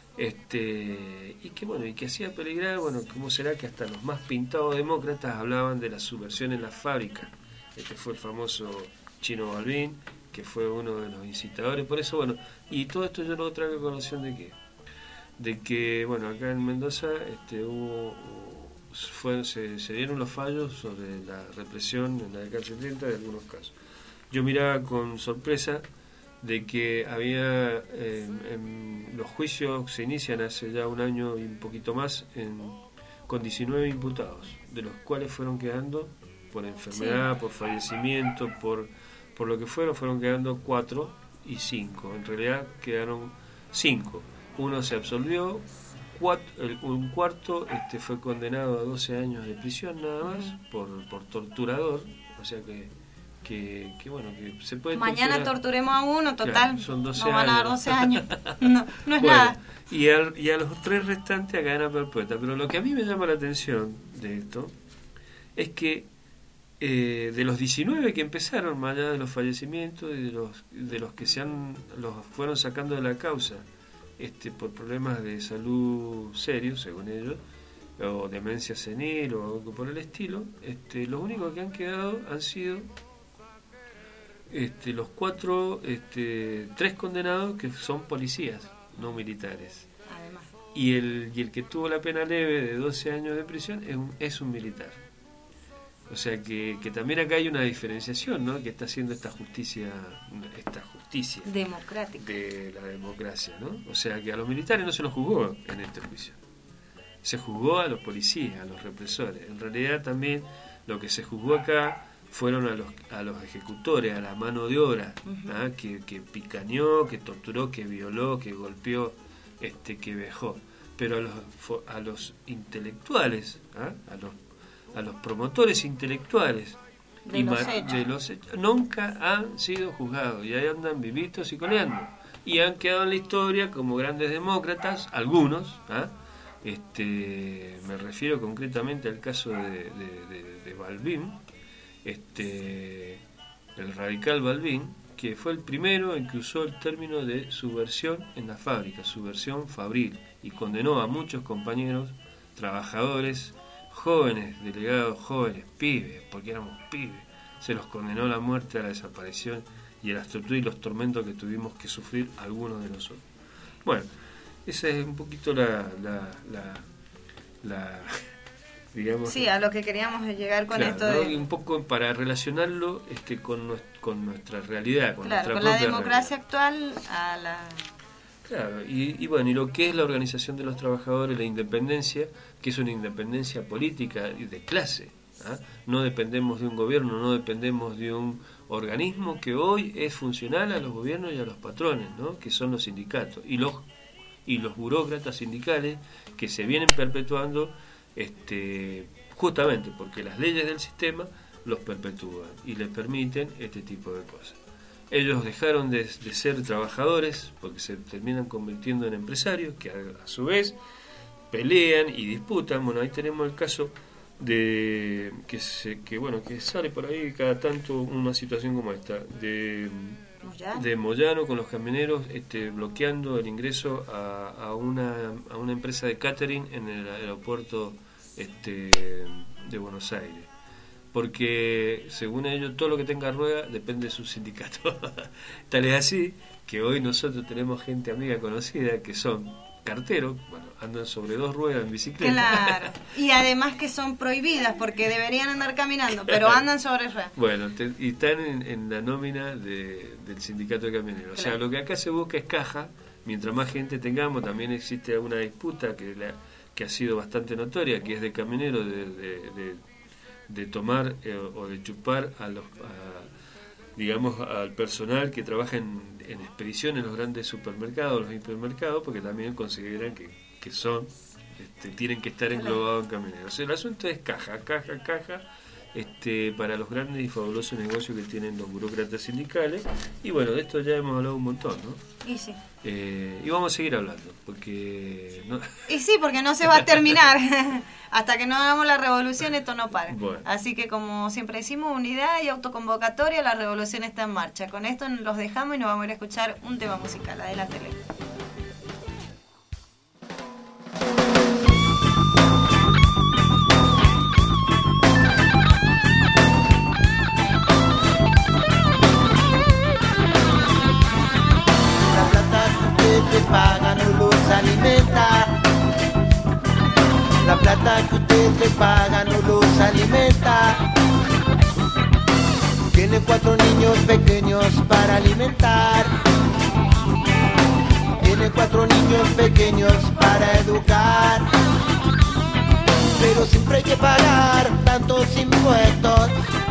este, y que bueno, y que hacía peligrar, bueno, cómo será que hasta los más pintados demócratas hablaban de la subversión en las fábricas. Este fue el famoso Chino Balbín, que fue uno de los incitadores. Por eso, bueno, y todo esto yo lo traigo a colación de que, de que, bueno, acá en Mendoza este, hubo Fue, se, se dieron los fallos sobre la represión en la década del setenta de algunos casos. Yo miraba con sorpresa de que había eh, en, los juicios se inician hace ya un año y un poquito más en, con diecinueve imputados, de los cuales fueron quedando por enfermedad, sí, por fallecimiento, por, por lo que fueron, fueron quedando cuatro y cinco. En realidad quedaron cinco. Uno se absolvió, Cuatro, el, un cuarto este, fue condenado a doce años de prisión nada más por, por torturador, o sea que, que, que bueno, que se puede mañana torturar. Torturemos a uno, total, claro, son doce no van a dar doce años, no, no es bueno, nada. Y, al, y a los tres restantes a cadena perpetua. Pero lo que a mí me llama la atención de esto es que eh, de los diecinueve que empezaron, más allá de los fallecimientos y de los, de los que se han los fueron sacando de la causa, Este, por problemas de salud serios, según ellos, o demencia senil o algo por el estilo, este, los únicos que han quedado han sido este, los cuatro, este, tres condenados que son policías, no militares. y el, y el que tuvo la pena leve de doce años de prisión es un, es un militar. O sea que, que también acá hay una diferenciación, ¿no? Que está haciendo esta justicia, esta justicia democrática de la democracia, ¿no? O sea que a los militares no se los juzgó en este juicio, se juzgó a los policías, a los represores. En realidad también lo que se juzgó acá fueron a los a los ejecutores, a la mano de obra, uh-huh. ¿ah? que, que picañó, que torturó, que violó, que golpeó, este, que vejó. Pero a los a los intelectuales, ¿ah? a los a los promotores intelectuales de, y los ma- hechos. de los hechos nunca han sido juzgados, y ahí andan vivitos y coleando, y han quedado en la historia como grandes demócratas, algunos, ¿ah? este me refiero concretamente al caso de, de, de, de Balbín, este el radical Balbín, que fue el primero en que usó el término de subversión en la fábrica, subversión fabril, y condenó a muchos compañeros, trabajadores, jóvenes, delegados jóvenes, pibes, porque éramos pibes, se los condenó a la muerte, a la desaparición y a las torturas y los tormentos que tuvimos que sufrir algunos de nosotros. Bueno, esa es un poquito la, la, la, la digamos... Sí, a lo que queríamos llegar con claro, esto ¿no? de... Un poco para relacionarlo este, con, nuestra, con nuestra realidad, con claro, nuestra con la propia democracia realidad. actual a la... Claro, y, y bueno, y lo que es la organización de los trabajadores, la independencia, que es una independencia política y de clase, ¿ah? No dependemos de un gobierno, no dependemos de un organismo que hoy es funcional a los gobiernos y a los patrones, ¿no? Que son los sindicatos y los y los burócratas sindicales que se vienen perpetuando este justamente porque las leyes del sistema los perpetúan y les permiten este tipo de cosas. Ellos dejaron de, de ser trabajadores porque se terminan convirtiendo en empresarios que a, a su vez pelean y disputan. Bueno, ahí tenemos el caso de que se, que bueno que sale por ahí cada tanto una situación como esta de Moyano, de Moyano con los camioneros este, bloqueando el ingreso a, a una a una empresa de catering en el aeropuerto este, de Buenos Aires. Porque según ellos todo lo que tenga rueda depende de su sindicato. Tal es así que hoy nosotros tenemos gente amiga conocida que son carteros, bueno, andan sobre dos ruedas en bicicleta. claro, y además que son prohibidas porque deberían andar caminando, pero andan sobre ruedas. Bueno, te, y están en, en la nómina de, del sindicato de camioneros. Claro. O sea, lo que acá se busca es caja, mientras más gente tengamos. También existe una disputa que, la, que ha sido bastante notoria, que es de camioneros de... de, de de tomar eh, o de chupar a los a, digamos al personal que trabaja en, en expedición en los grandes supermercados, los hipermercados, porque también consideran que, que son este, tienen que estar englobados en camioneros. O sea, el asunto es caja, caja, caja este para los grandes y fabulosos negocios que tienen los burócratas sindicales. Y bueno, de esto ya hemos hablado un montón, ¿no? Y sí. Eh, y vamos a seguir hablando, porque... No... Y sí, porque no se va a terminar. Hasta que no hagamos la revolución, esto no para. Bueno. Así que, como siempre decimos, unidad y autoconvocatoria, la revolución está en marcha. Con esto los dejamos y nos vamos a ir a escuchar un tema musical. Adelante, Leo. Paga no los alimenta. La plata que usted le paga no los alimenta. Tiene cuatro niños pequeños para alimentar. Tiene cuatro niños pequeños para educar. Pero siempre hay que pagar tantos impuestos.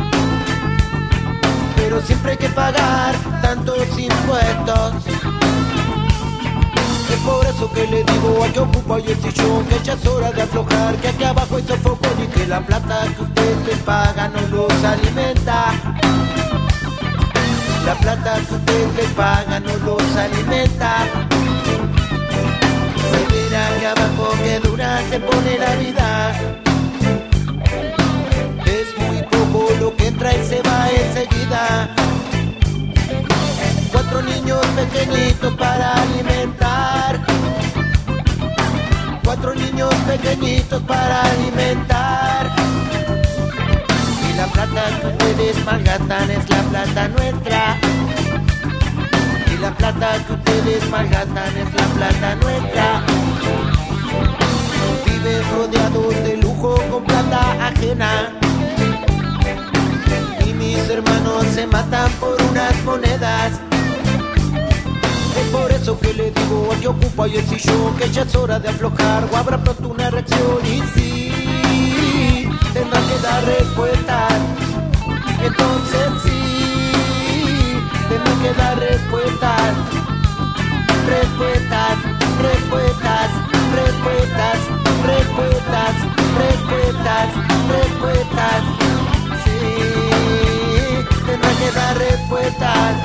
Pero siempre hay que pagar tantos impuestos. Es por eso que le digo al que ocupa y el sillón que ya es hora de aflojar, que aquí abajo hay sofocón y que la plata que usted le paga no los alimenta. La plata que usted le paga no los alimenta. Se mira que abajo que dura se pone la vida. Es muy poco lo que entra y se va enseguida. Cuatro niños pequeñitos para alimentar. Cuatro niños pequeñitos para alimentar. Y la plata que ustedes malgastan es la plata nuestra. Y la plata que ustedes malgastan es la plata nuestra. viven rodeados de lujo con plata ajena. Y mis hermanos se matan por unas monedas. Es por eso que le digo al que ocupa y el sillón que ya es hora de aflojar o habrá pronto una reacción. Y sí, tendrá que dar respuestas. Entonces sí, tendrá que dar respuestas. Respuestas, respuestas, respuestas, respuestas, respuestas, respuestas. Sí, tendrá que dar respuestas.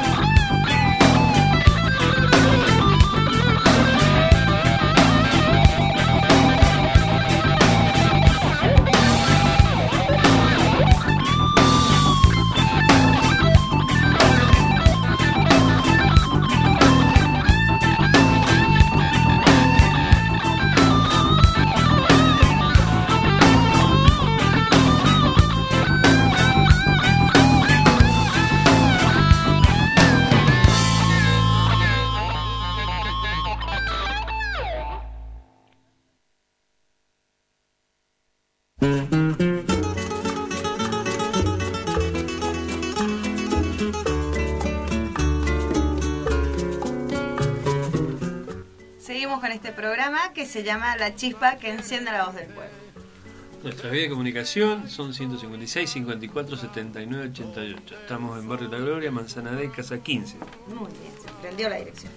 Seguimos con este programa que se llama La Chispa que enciende la voz del pueblo. Nuestras vías de comunicación son ciento cincuenta y seis, cincuenta y cuatro, setenta y nueve, ochenta y ocho. Estamos en Barrio La Gloria, Manzana D, Casa quince. Muy bien, se prendió la dirección.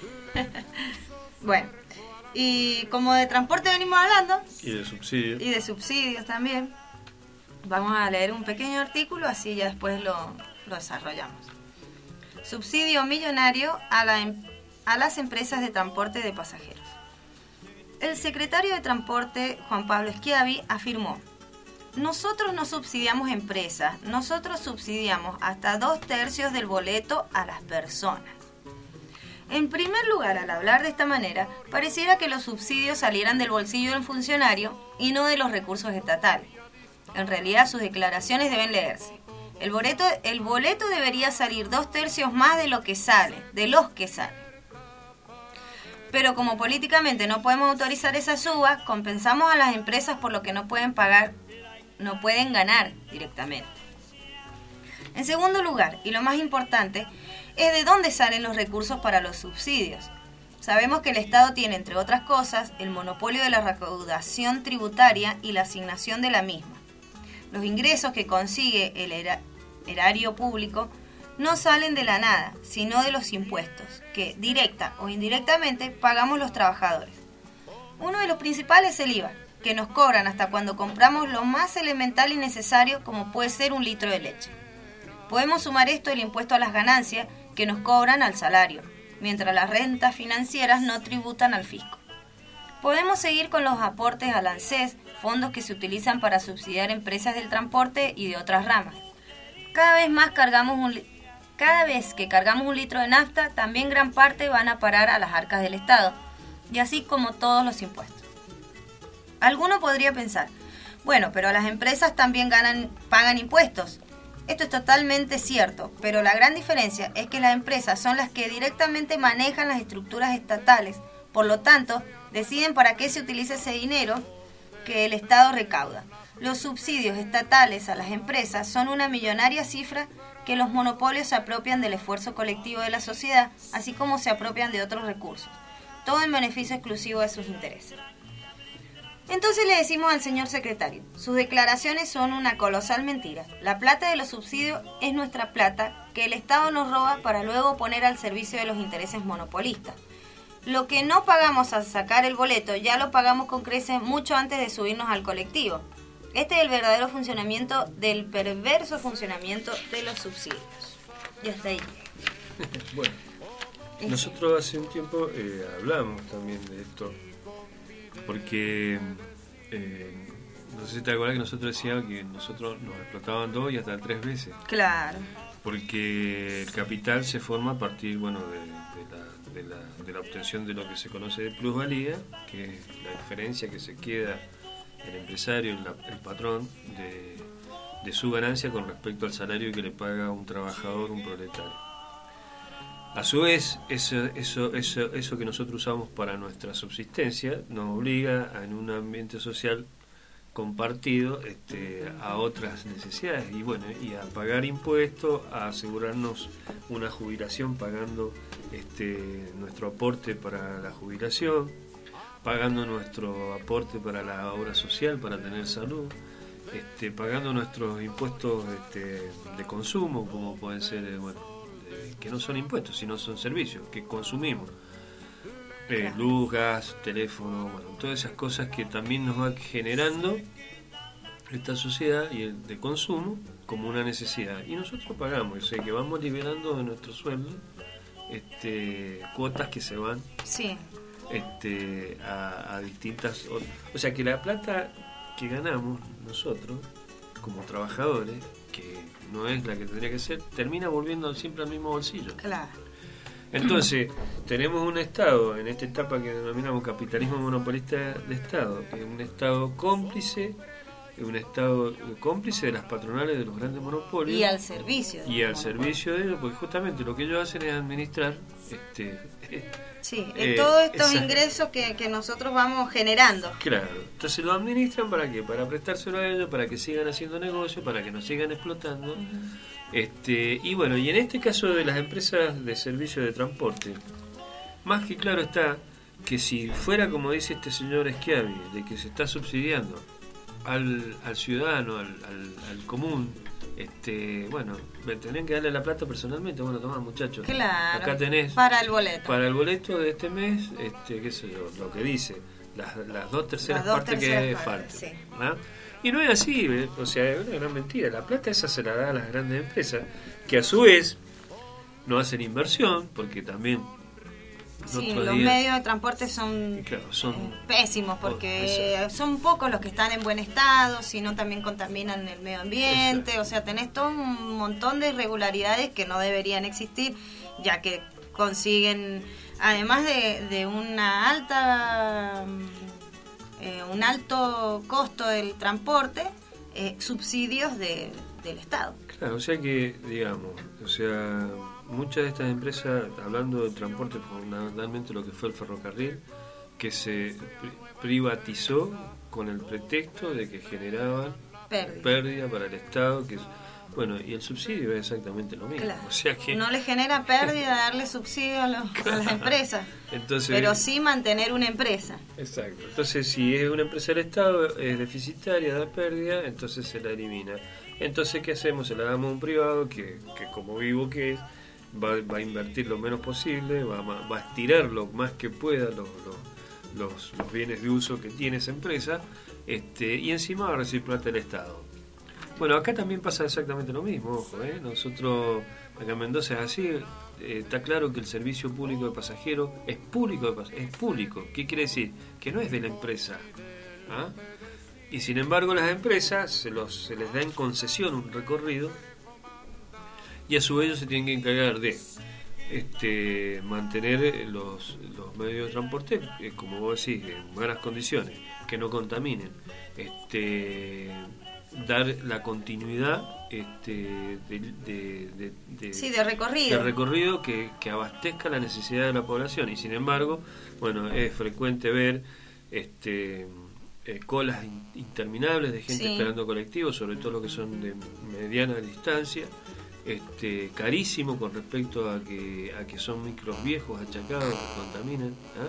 Bueno, y como de transporte venimos hablando, Y de subsidios. y de subsidios también, vamos a leer un pequeño artículo, así ya después lo, lo desarrollamos. Subsidio millonario a, la, em- a las empresas de transporte de pasajeros. El secretario de Transporte, Juan Pablo Schiavi, afirmó: nosotros no subsidiamos empresas, nosotros subsidiamos hasta dos tercios del boleto a las personas. En primer lugar, al hablar de esta manera, pareciera que los subsidios salieran del bolsillo del funcionario y no de los recursos estatales. En realidad, sus declaraciones deben leerse. El boleto, el boleto debería salir dos tercios más de lo que sale, de los que salen. Pero como políticamente no podemos autorizar esa suba, compensamos a las empresas por lo que no pueden pagar, no pueden ganar directamente. En segundo lugar, y lo más importante, es de dónde salen los recursos para los subsidios. Sabemos que el Estado tiene, entre otras cosas, el monopolio de la recaudación tributaria y la asignación de la misma. Los ingresos que consigue el era- erario público no salen de la nada, sino de los impuestos, que, directa o indirectamente, pagamos los trabajadores. Uno de los principales es el I V A, que nos cobran hasta cuando compramos lo más elemental y necesario, como puede ser un litro de leche. Podemos sumar esto el impuesto a las ganancias, que nos cobran al salario, mientras las rentas financieras no tributan al fisco. Podemos seguir con los aportes al ANSES, fondos que se utilizan para subsidiar empresas del transporte y de otras ramas. Cada vez más cargamos un li- Cada vez que cargamos un litro de nafta, también gran parte van a parar a las arcas del Estado, y así como todos los impuestos. Alguno podría pensar, bueno, pero las empresas también ganan, pagan impuestos. Esto es totalmente cierto, pero la gran diferencia es que las empresas son las que directamente manejan las estructuras estatales, por lo tanto, deciden para qué se utiliza ese dinero que el Estado recauda. Los subsidios estatales a las empresas son una millonaria cifra que los monopolios se apropian del esfuerzo colectivo de la sociedad, así como se apropian de otros recursos, todo en beneficio exclusivo de sus intereses. Entonces le decimos al señor secretario, sus declaraciones son una colosal mentira. La plata de los subsidios es nuestra plata que el Estado nos roba para luego poner al servicio de los intereses monopolistas. Lo que no pagamos al sacar el boleto ya lo pagamos con creces mucho antes de subirnos al colectivo. Este es el verdadero funcionamiento del perverso funcionamiento de los subsidios. Y hasta ahí. Bueno, nosotros hace un tiempo eh, hablamos también de esto, porque eh, no sé si te acuerdas que nosotros decíamos que nosotros nos explotaban dos y hasta tres veces. Claro. Porque el capital se forma a partir, bueno, de, de, la, de, la, de la obtención de lo que se conoce de plusvalía, que es la diferencia que se queda el empresario, el, el patrón, de, de su ganancia con respecto al salario que le paga un trabajador, un proletario. A su vez, eso, eso, eso, eso que nosotros usamos para nuestra subsistencia nos obliga a, en un ambiente social compartido, este, a otras necesidades y bueno, y a pagar impuestos, a asegurarnos una jubilación pagando este, nuestro aporte para la jubilación, pagando nuestro aporte para la obra social, para tener salud, este, pagando nuestros impuestos este, de consumo, como pueden ser, eh, bueno, eh, que no son impuestos, sino son servicios que consumimos. Eh, Claro. Luz, gas, teléfono, bueno, todas esas cosas que también nos va generando esta sociedad y el de consumo como una necesidad. Y nosotros pagamos, o sea que vamos liberando de nuestro sueldo este, cuotas que se van Sí, este, a, a distintas... O, o sea que la plata que ganamos nosotros como trabajadores, que no es la que tendría que ser, termina volviendo siempre al mismo bolsillo. claro. Entonces, tenemos un Estado, en esta etapa que denominamos capitalismo monopolista de Estado, que es un Estado cómplice, un Estado cómplice de las patronales de los grandes monopolios. Y al servicio. de y los al monopolios. servicio de ellos, porque justamente lo que ellos hacen es administrar este, Sí, eh, en todos estos esa- ingresos que, que nosotros vamos generando. claro, entonces lo administran para qué, para prestárselo a ellos, para que sigan haciendo negocio, para que nos sigan explotando. Este, y bueno, y en este caso de las empresas de servicio de transporte, más que claro está que si fuera como dice este señor Schiavi, de que se está subsidiando al, al ciudadano, al, al, al común, este, bueno, me tendrían que darle la plata personalmente. Bueno, tomá, muchachos, Claro. acá tenés Para el boleto. para el boleto de este mes, este, qué sé yo, lo que dice, las, las dos terceras Las dos partes terceras que partes, faltan. sí. ¿Ah? Y no es así, ¿eh? O sea, es una gran mentira. La plata esa se la da a las grandes empresas, que a su vez no hacen inversión, porque también Sí, otro los día- medios de transporte son, Claro, son- eh, pésimos porque Exacto. son pocos los que están en buen estado, sino también contaminan el medio ambiente, Exacto. o sea, tenés todo un montón de irregularidades que no deberían existir, ya que consiguen, además de, de una alta, mm, eh, un alto costo del transporte, eh, subsidios de, del Estado. Claro, o sea que, digamos, o sea, muchas de estas empresas, hablando del transporte, fundamentalmente lo que fue el ferrocarril, que se pri- privatizó con el pretexto de que generaban Pérdida. pérdida para el Estado, que es, bueno, y el subsidio es exactamente lo mismo. Claro. O sea que, No le genera pérdida darle subsidio a, los- a las empresas, entonces, pero sí mantener una empresa. exacto. Entonces, si es una empresa del Estado, es deficitaria, da pérdida, entonces se la elimina. Entonces, ¿qué hacemos? Se la damos a un privado que, que como vivo que es, va, va a invertir lo menos posible, va, a- va a estirar lo más que pueda los, los, los, los bienes de uso que tiene esa empresa, este, y encima va a recibir plata del Estado. Bueno, acá también pasa exactamente lo mismo, ojo, ¿eh? Nosotros, acá en Mendoza es así, eh, está claro que el servicio público de pasajeros es público, de pas- es público. ¿Qué quiere decir? Que no es de la empresa. ¿Ah? Y sin embargo las empresas se, los, se les da en concesión un recorrido y a su vez ellos se tienen que encargar de este, mantener los, los medios de transporte, eh, como vos decís, en buenas condiciones, que no contaminen, este, dar la continuidad este, de, de, de- de- Sí, de recorrido. de recorrido que, que abastezca la necesidad de la población. Y sin embargo, bueno, es frecuente ver este eh, colas in- interminables de gente Sí. esperando colectivos, sobre todo los que son de mediana distancia, este carísimo con respecto a que a que son micros viejos achacados que contaminan, ¿ah?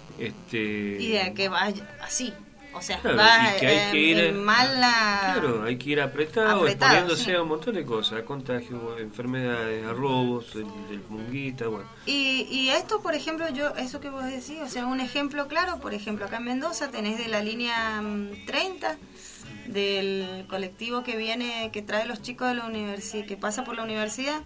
este Y de que vaya así, o sea, Claro, va y que hay en, que ir en mala... Claro, hay que ir apretado, Apretado, exponiéndose sí. a un montón de cosas, a contagios, a enfermedades, a robos, el, del munguita, bueno. Y, y esto, por ejemplo, yo eso que vos decís, o sea, un ejemplo claro, por ejemplo, acá en Mendoza tenés de la línea mm, treinta, del colectivo que viene, que trae los chicos de la universidad, que pasa por la universidad,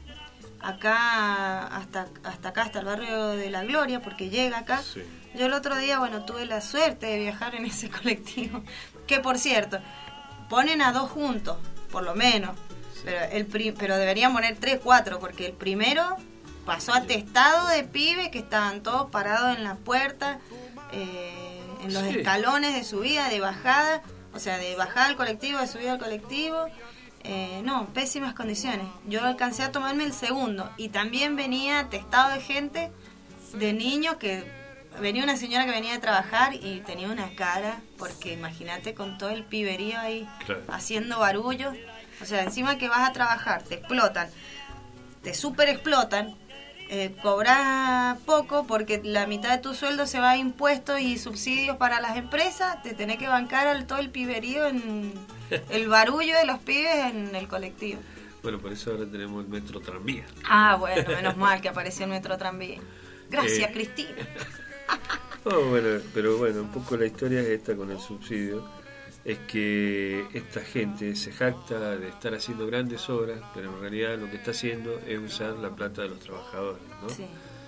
acá hasta, hasta acá, hasta el barrio de La Gloria, porque llega acá. Sí. Yo el otro día, bueno, tuve la suerte de viajar en ese colectivo, que por cierto, ponen a dos juntos, por lo menos, pero, el pri- pero deberían poner tres, cuatro, porque el primero pasó atestado de pibe que estaban todos parados en la puerta, eh, en los Sí. escalones de subida, de bajada, o sea, de bajada al colectivo, de subida al colectivo, Eh, no, pésimas condiciones. Yo alcancé a tomarme el segundo y también venía atestado de gente, de niños, que venía una señora que venía a trabajar y tenía una cara, porque imagínate con todo el piberío ahí, claro, haciendo barullo. O sea, encima que vas a trabajar, te explotan, te super explotan, eh, cobras poco porque la mitad de tu sueldo se va a impuestos y subsidios para las empresas, te tenés que bancar al todo el piberío en el barullo de los pibes en el colectivo. Bueno, por eso ahora tenemos el metro tranvía. Ah, bueno, menos mal que apareció el metro tranvía. Gracias, eh, Cristina. Oh, bueno, pero bueno, un poco la historia es esta con el subsidio. Es que esta gente se jacta de estar haciendo grandes obras, pero en realidad lo que está haciendo es usar la plata de los trabajadores, ¿no? Sí.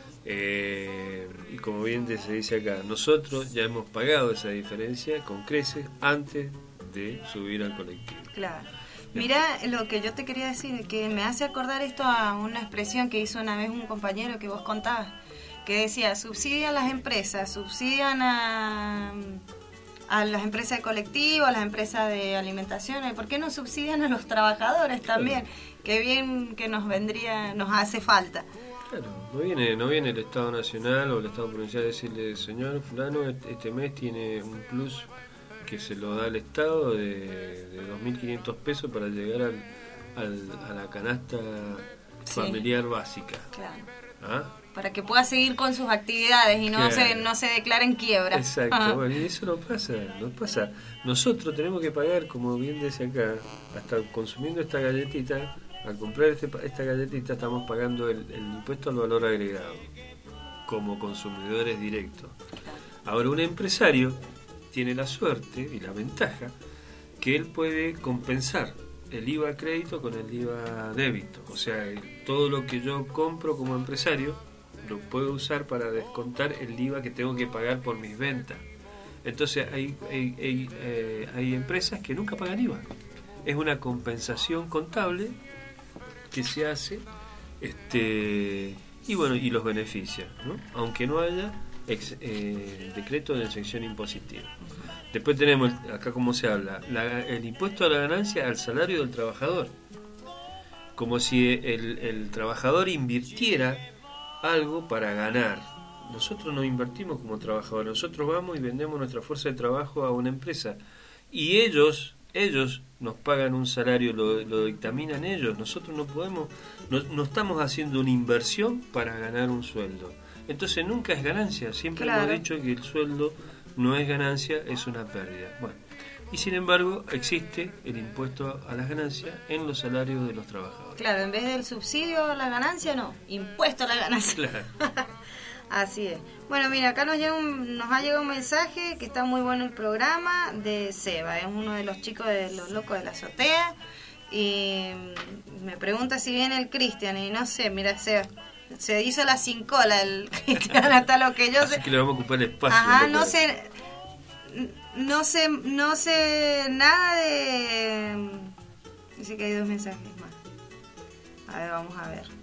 Eh, y como bien se dice acá, nosotros ya hemos pagado esa diferencia con creces antes de subir al colectivo. Claro. Mira, lo que yo te quería decir, que me hace acordar esto a una expresión que hizo una vez un compañero que vos contabas, que decía, subsidian las empresas, subsidian a, a las empresas de colectivo, a las empresas de alimentación, ¿por qué no subsidian a los trabajadores también? Claro. Qué bien que nos vendría, nos hace falta. Claro, no viene, no viene el Estado Nacional o el Estado Provincial a decirle, señor fulano, este mes tiene un plus que se lo da el Estado de, de dos mil quinientos pesos para llegar al, al, a la canasta familiar, sí, básica. Claro. ¿Ah? Para que pueda seguir con sus actividades y no, claro, se no se declare en quiebra. Exacto, ah. Bueno, y eso no pasa, no pasa. Nosotros tenemos que pagar, como bien dice acá, hasta consumiendo esta galletita, al comprar este, esta galletita estamos pagando el, el impuesto al valor agregado, como consumidores directos. Ahora, un empresario tiene la suerte y la ventaja que él puede compensar el I V A crédito con el I V A débito. O sea, todo lo que yo compro como empresario lo puedo usar para descontar el I V A que tengo que pagar por mis ventas. Entonces hay, hay, hay, eh, hay empresas que nunca pagan I V A. Es una compensación contable que se hace, este y bueno, y los beneficia, ¿no? Aunque no haya ex, eh, decreto de exención impositiva. Después tenemos acá cómo se habla, la, el impuesto a la ganancia al salario del trabajador, como si el, el trabajador invirtiera algo para ganar. Nosotros no invertimos como trabajadores, nosotros vamos y vendemos nuestra fuerza de trabajo a una empresa y ellos ellos nos pagan un salario, lo, lo dictaminan ellos. Nosotros no podemos, no, no estamos haciendo una inversión para ganar un sueldo. Entonces nunca es ganancia. Siempre, claro, hemos dicho que el sueldo no es ganancia, es una pérdida. Bueno, y sin embargo existe el impuesto a las ganancias en los salarios de los trabajadores. Claro, en vez del subsidio a la ganancia, no, impuesto a la ganancia. Claro. Así es. Bueno, mira, acá nos, llega un, nos ha llegado un mensaje que está muy bueno el programa de Seba, es uno de los chicos de los locos de la azotea y me pregunta si viene el Cristian y no sé, mira, Seba, se hizo la sin cola el Cristian hasta lo que yo sé. Así que le vamos a ocupar el espacio. Ajá, no sé, no sé, no sé nada de... Dice que hay dos mensajes más. A ver, vamos a ver.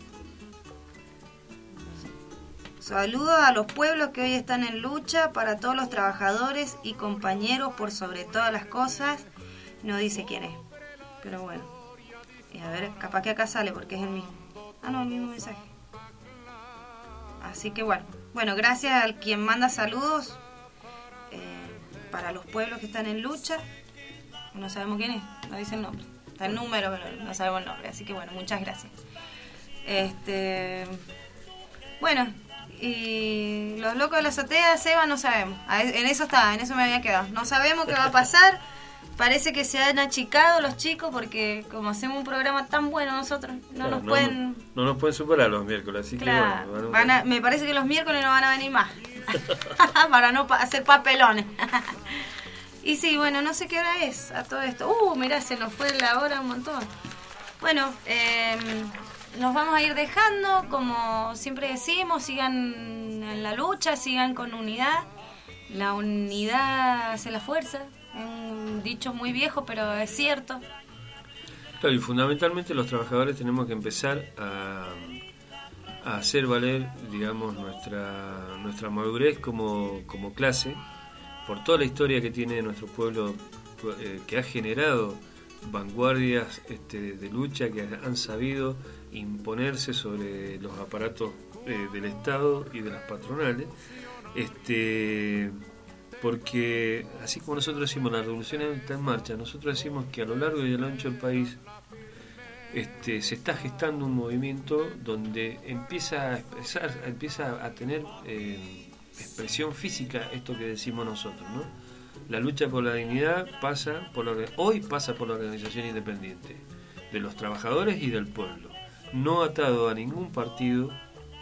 Saludos a los pueblos que hoy están en lucha, para todos los trabajadores y compañeros por sobre todas las cosas. No dice quién es, pero bueno. Y a ver, capaz que acá sale porque es el mismo. Ah, no, el mismo mensaje. Así que bueno. Bueno, gracias al quien manda saludos eh, para los pueblos que están en lucha. No sabemos quién es, no dice el nombre. Está el número, pero no sabemos el nombre. Así que bueno, muchas gracias. Este, bueno... Y los locos de la azotea, Seba, no sabemos. En eso estaba, en eso me había quedado. No sabemos qué va a pasar. Parece que se han achicado los chicos porque como hacemos un programa tan bueno nosotros, no claro, nos no, pueden... No nos pueden superar los miércoles, así claro, que bueno. Van a, me parece que los miércoles no van a venir más. Para no pa- hacer papelones. Y sí, bueno, no sé qué hora es a todo esto. Uh, mirá, se nos fue la hora un montón. Bueno, eh... nos vamos a ir dejando, como siempre decimos, sigan en la lucha, sigan con unidad. La unidad hace la fuerza, es un dicho muy viejo, pero es cierto. Claro, y fundamentalmente los trabajadores tenemos que empezar a, a hacer valer, digamos, nuestra nuestra madurez como, como clase, por toda la historia que tiene nuestro pueblo, eh, que ha generado vanguardias este, de lucha que han sabido imponerse sobre los aparatos eh, del Estado y de las patronales, este, porque así como nosotros decimos la revolución está en marcha, nosotros decimos que a lo largo y a lo ancho del país este, se está gestando un movimiento donde empieza a expresar, empieza a tener eh, expresión física esto que decimos nosotros, ¿no? La lucha por la dignidad pasa por la, hoy pasa por la organización independiente de los trabajadores y del pueblo, no atado a ningún partido,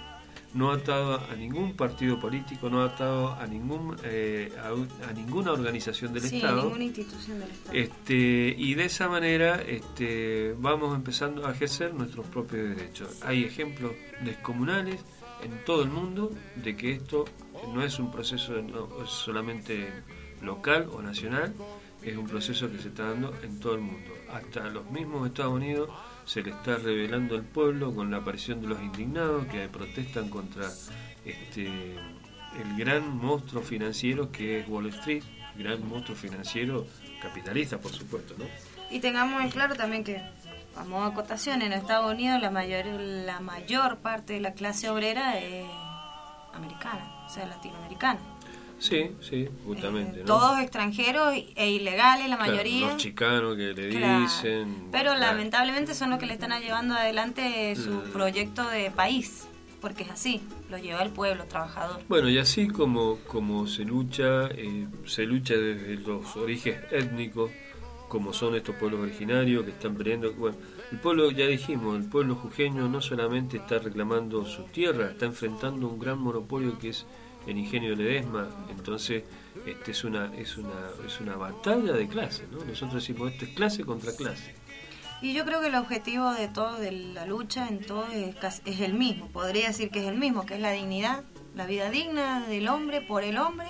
no atado a ningún partido político, no atado a ningún eh, a, a ninguna organización del sí, Estado, ninguna institución del Estado. Este, y de esa manera este, vamos empezando a ejercer nuestros propios derechos. Hay ejemplos descomunales en todo el mundo de que esto no es un proceso no, es solamente local o nacional, es un proceso que se está dando en todo el mundo. Hasta los mismos Estados Unidos se le está revelando al pueblo con la aparición de los indignados que protestan contra este el gran monstruo financiero que es Wall Street, gran monstruo financiero capitalista, por supuesto, ¿no? Y tengamos en claro también que, a modo de acotación, en Estados Unidos la mayor la mayor parte de la clase obrera es americana, o sea, latinoamericana. Sí, sí, justamente, eh, ¿no? Todos extranjeros e ilegales, la claro, mayoría. Los chicanos que le claro. dicen. Pero claro. lamentablemente son los que le están llevando adelante su mm. proyecto de país, porque es así, lo lleva el pueblo trabajador. Bueno, y así como, como se lucha, eh, se lucha desde los orígenes étnicos, como son estos pueblos originarios que están peleando. Bueno, el pueblo, ya dijimos, el pueblo jujeño no solamente está reclamando su tierra, está enfrentando un gran monopolio que es el ingenio de Ledesma. Entonces este es una es una es una batalla de clase, ¿no? Nosotros decimos esto es clase contra clase. Y yo creo que el objetivo de todo, de la lucha en todo es, es el mismo, podría decir que es el mismo, que es la dignidad, la vida digna del hombre por el hombre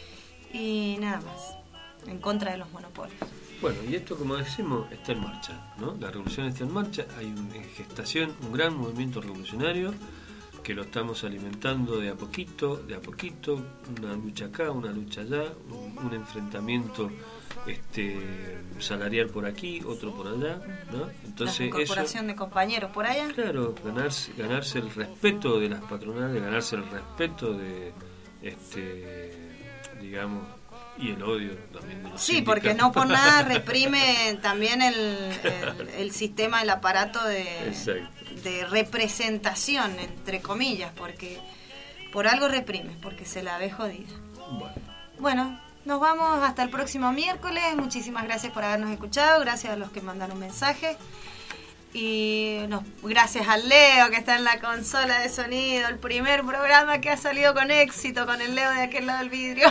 y nada más, en contra de los monopolios. Bueno, y esto, como decimos, está en marcha, ¿no? La revolución está en marcha, hay un, en gestación un gran movimiento revolucionario que lo estamos alimentando de a poquito, de a poquito, una lucha acá, una lucha allá, un, un enfrentamiento este salarial por aquí, otro por allá, ¿no? Entonces, la incorporación eso, de compañeros por allá. Claro, ganarse, ganarse el respeto de las patronales, ganarse el respeto de, este, digamos, y el odio también de los sí, sindicatos. Porque no por nada reprime también el, el, el sistema, el aparato de, de representación, entre comillas, porque por algo reprime, porque se la ve jodida. Bueno. Bueno, nos vamos hasta el próximo miércoles. Muchísimas gracias por habernos escuchado, gracias a los que mandaron mensajes. Y no, gracias al Leo que está en la consola de sonido, el primer programa que ha salido con éxito con el Leo de aquel lado del vidrio.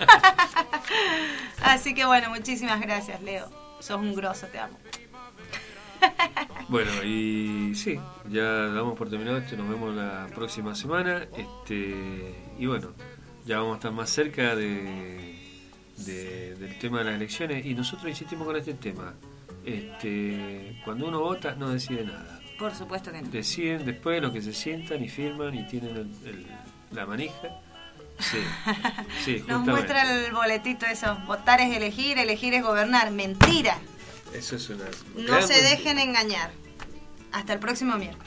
Así que bueno, muchísimas gracias, Leo, sos un grosso, te amo. Bueno, y sí, ya damos por terminado esto, nos vemos la próxima semana, este y bueno, ya vamos a estar más cerca de, de del tema de las elecciones y nosotros insistimos con este tema. Este, cuando uno vota no decide nada. Por supuesto que no. Deciden después los que se sientan y firman y tienen el, el, la manija. Sí, sí, nos muestra el boletito eso. Votar es elegir, elegir es gobernar. Mentira. Eso es una. No se dejen engañar. Hasta el próximo miércoles.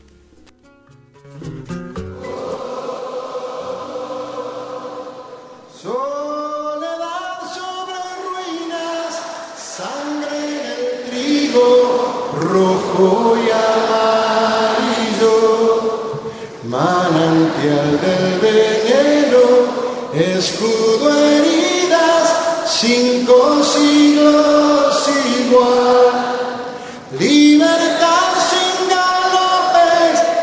Soledad sobre ruinas, sangre en el trigo, rojo y amarillo, manantial del veneno, escudo heridas, cinco siglos igual.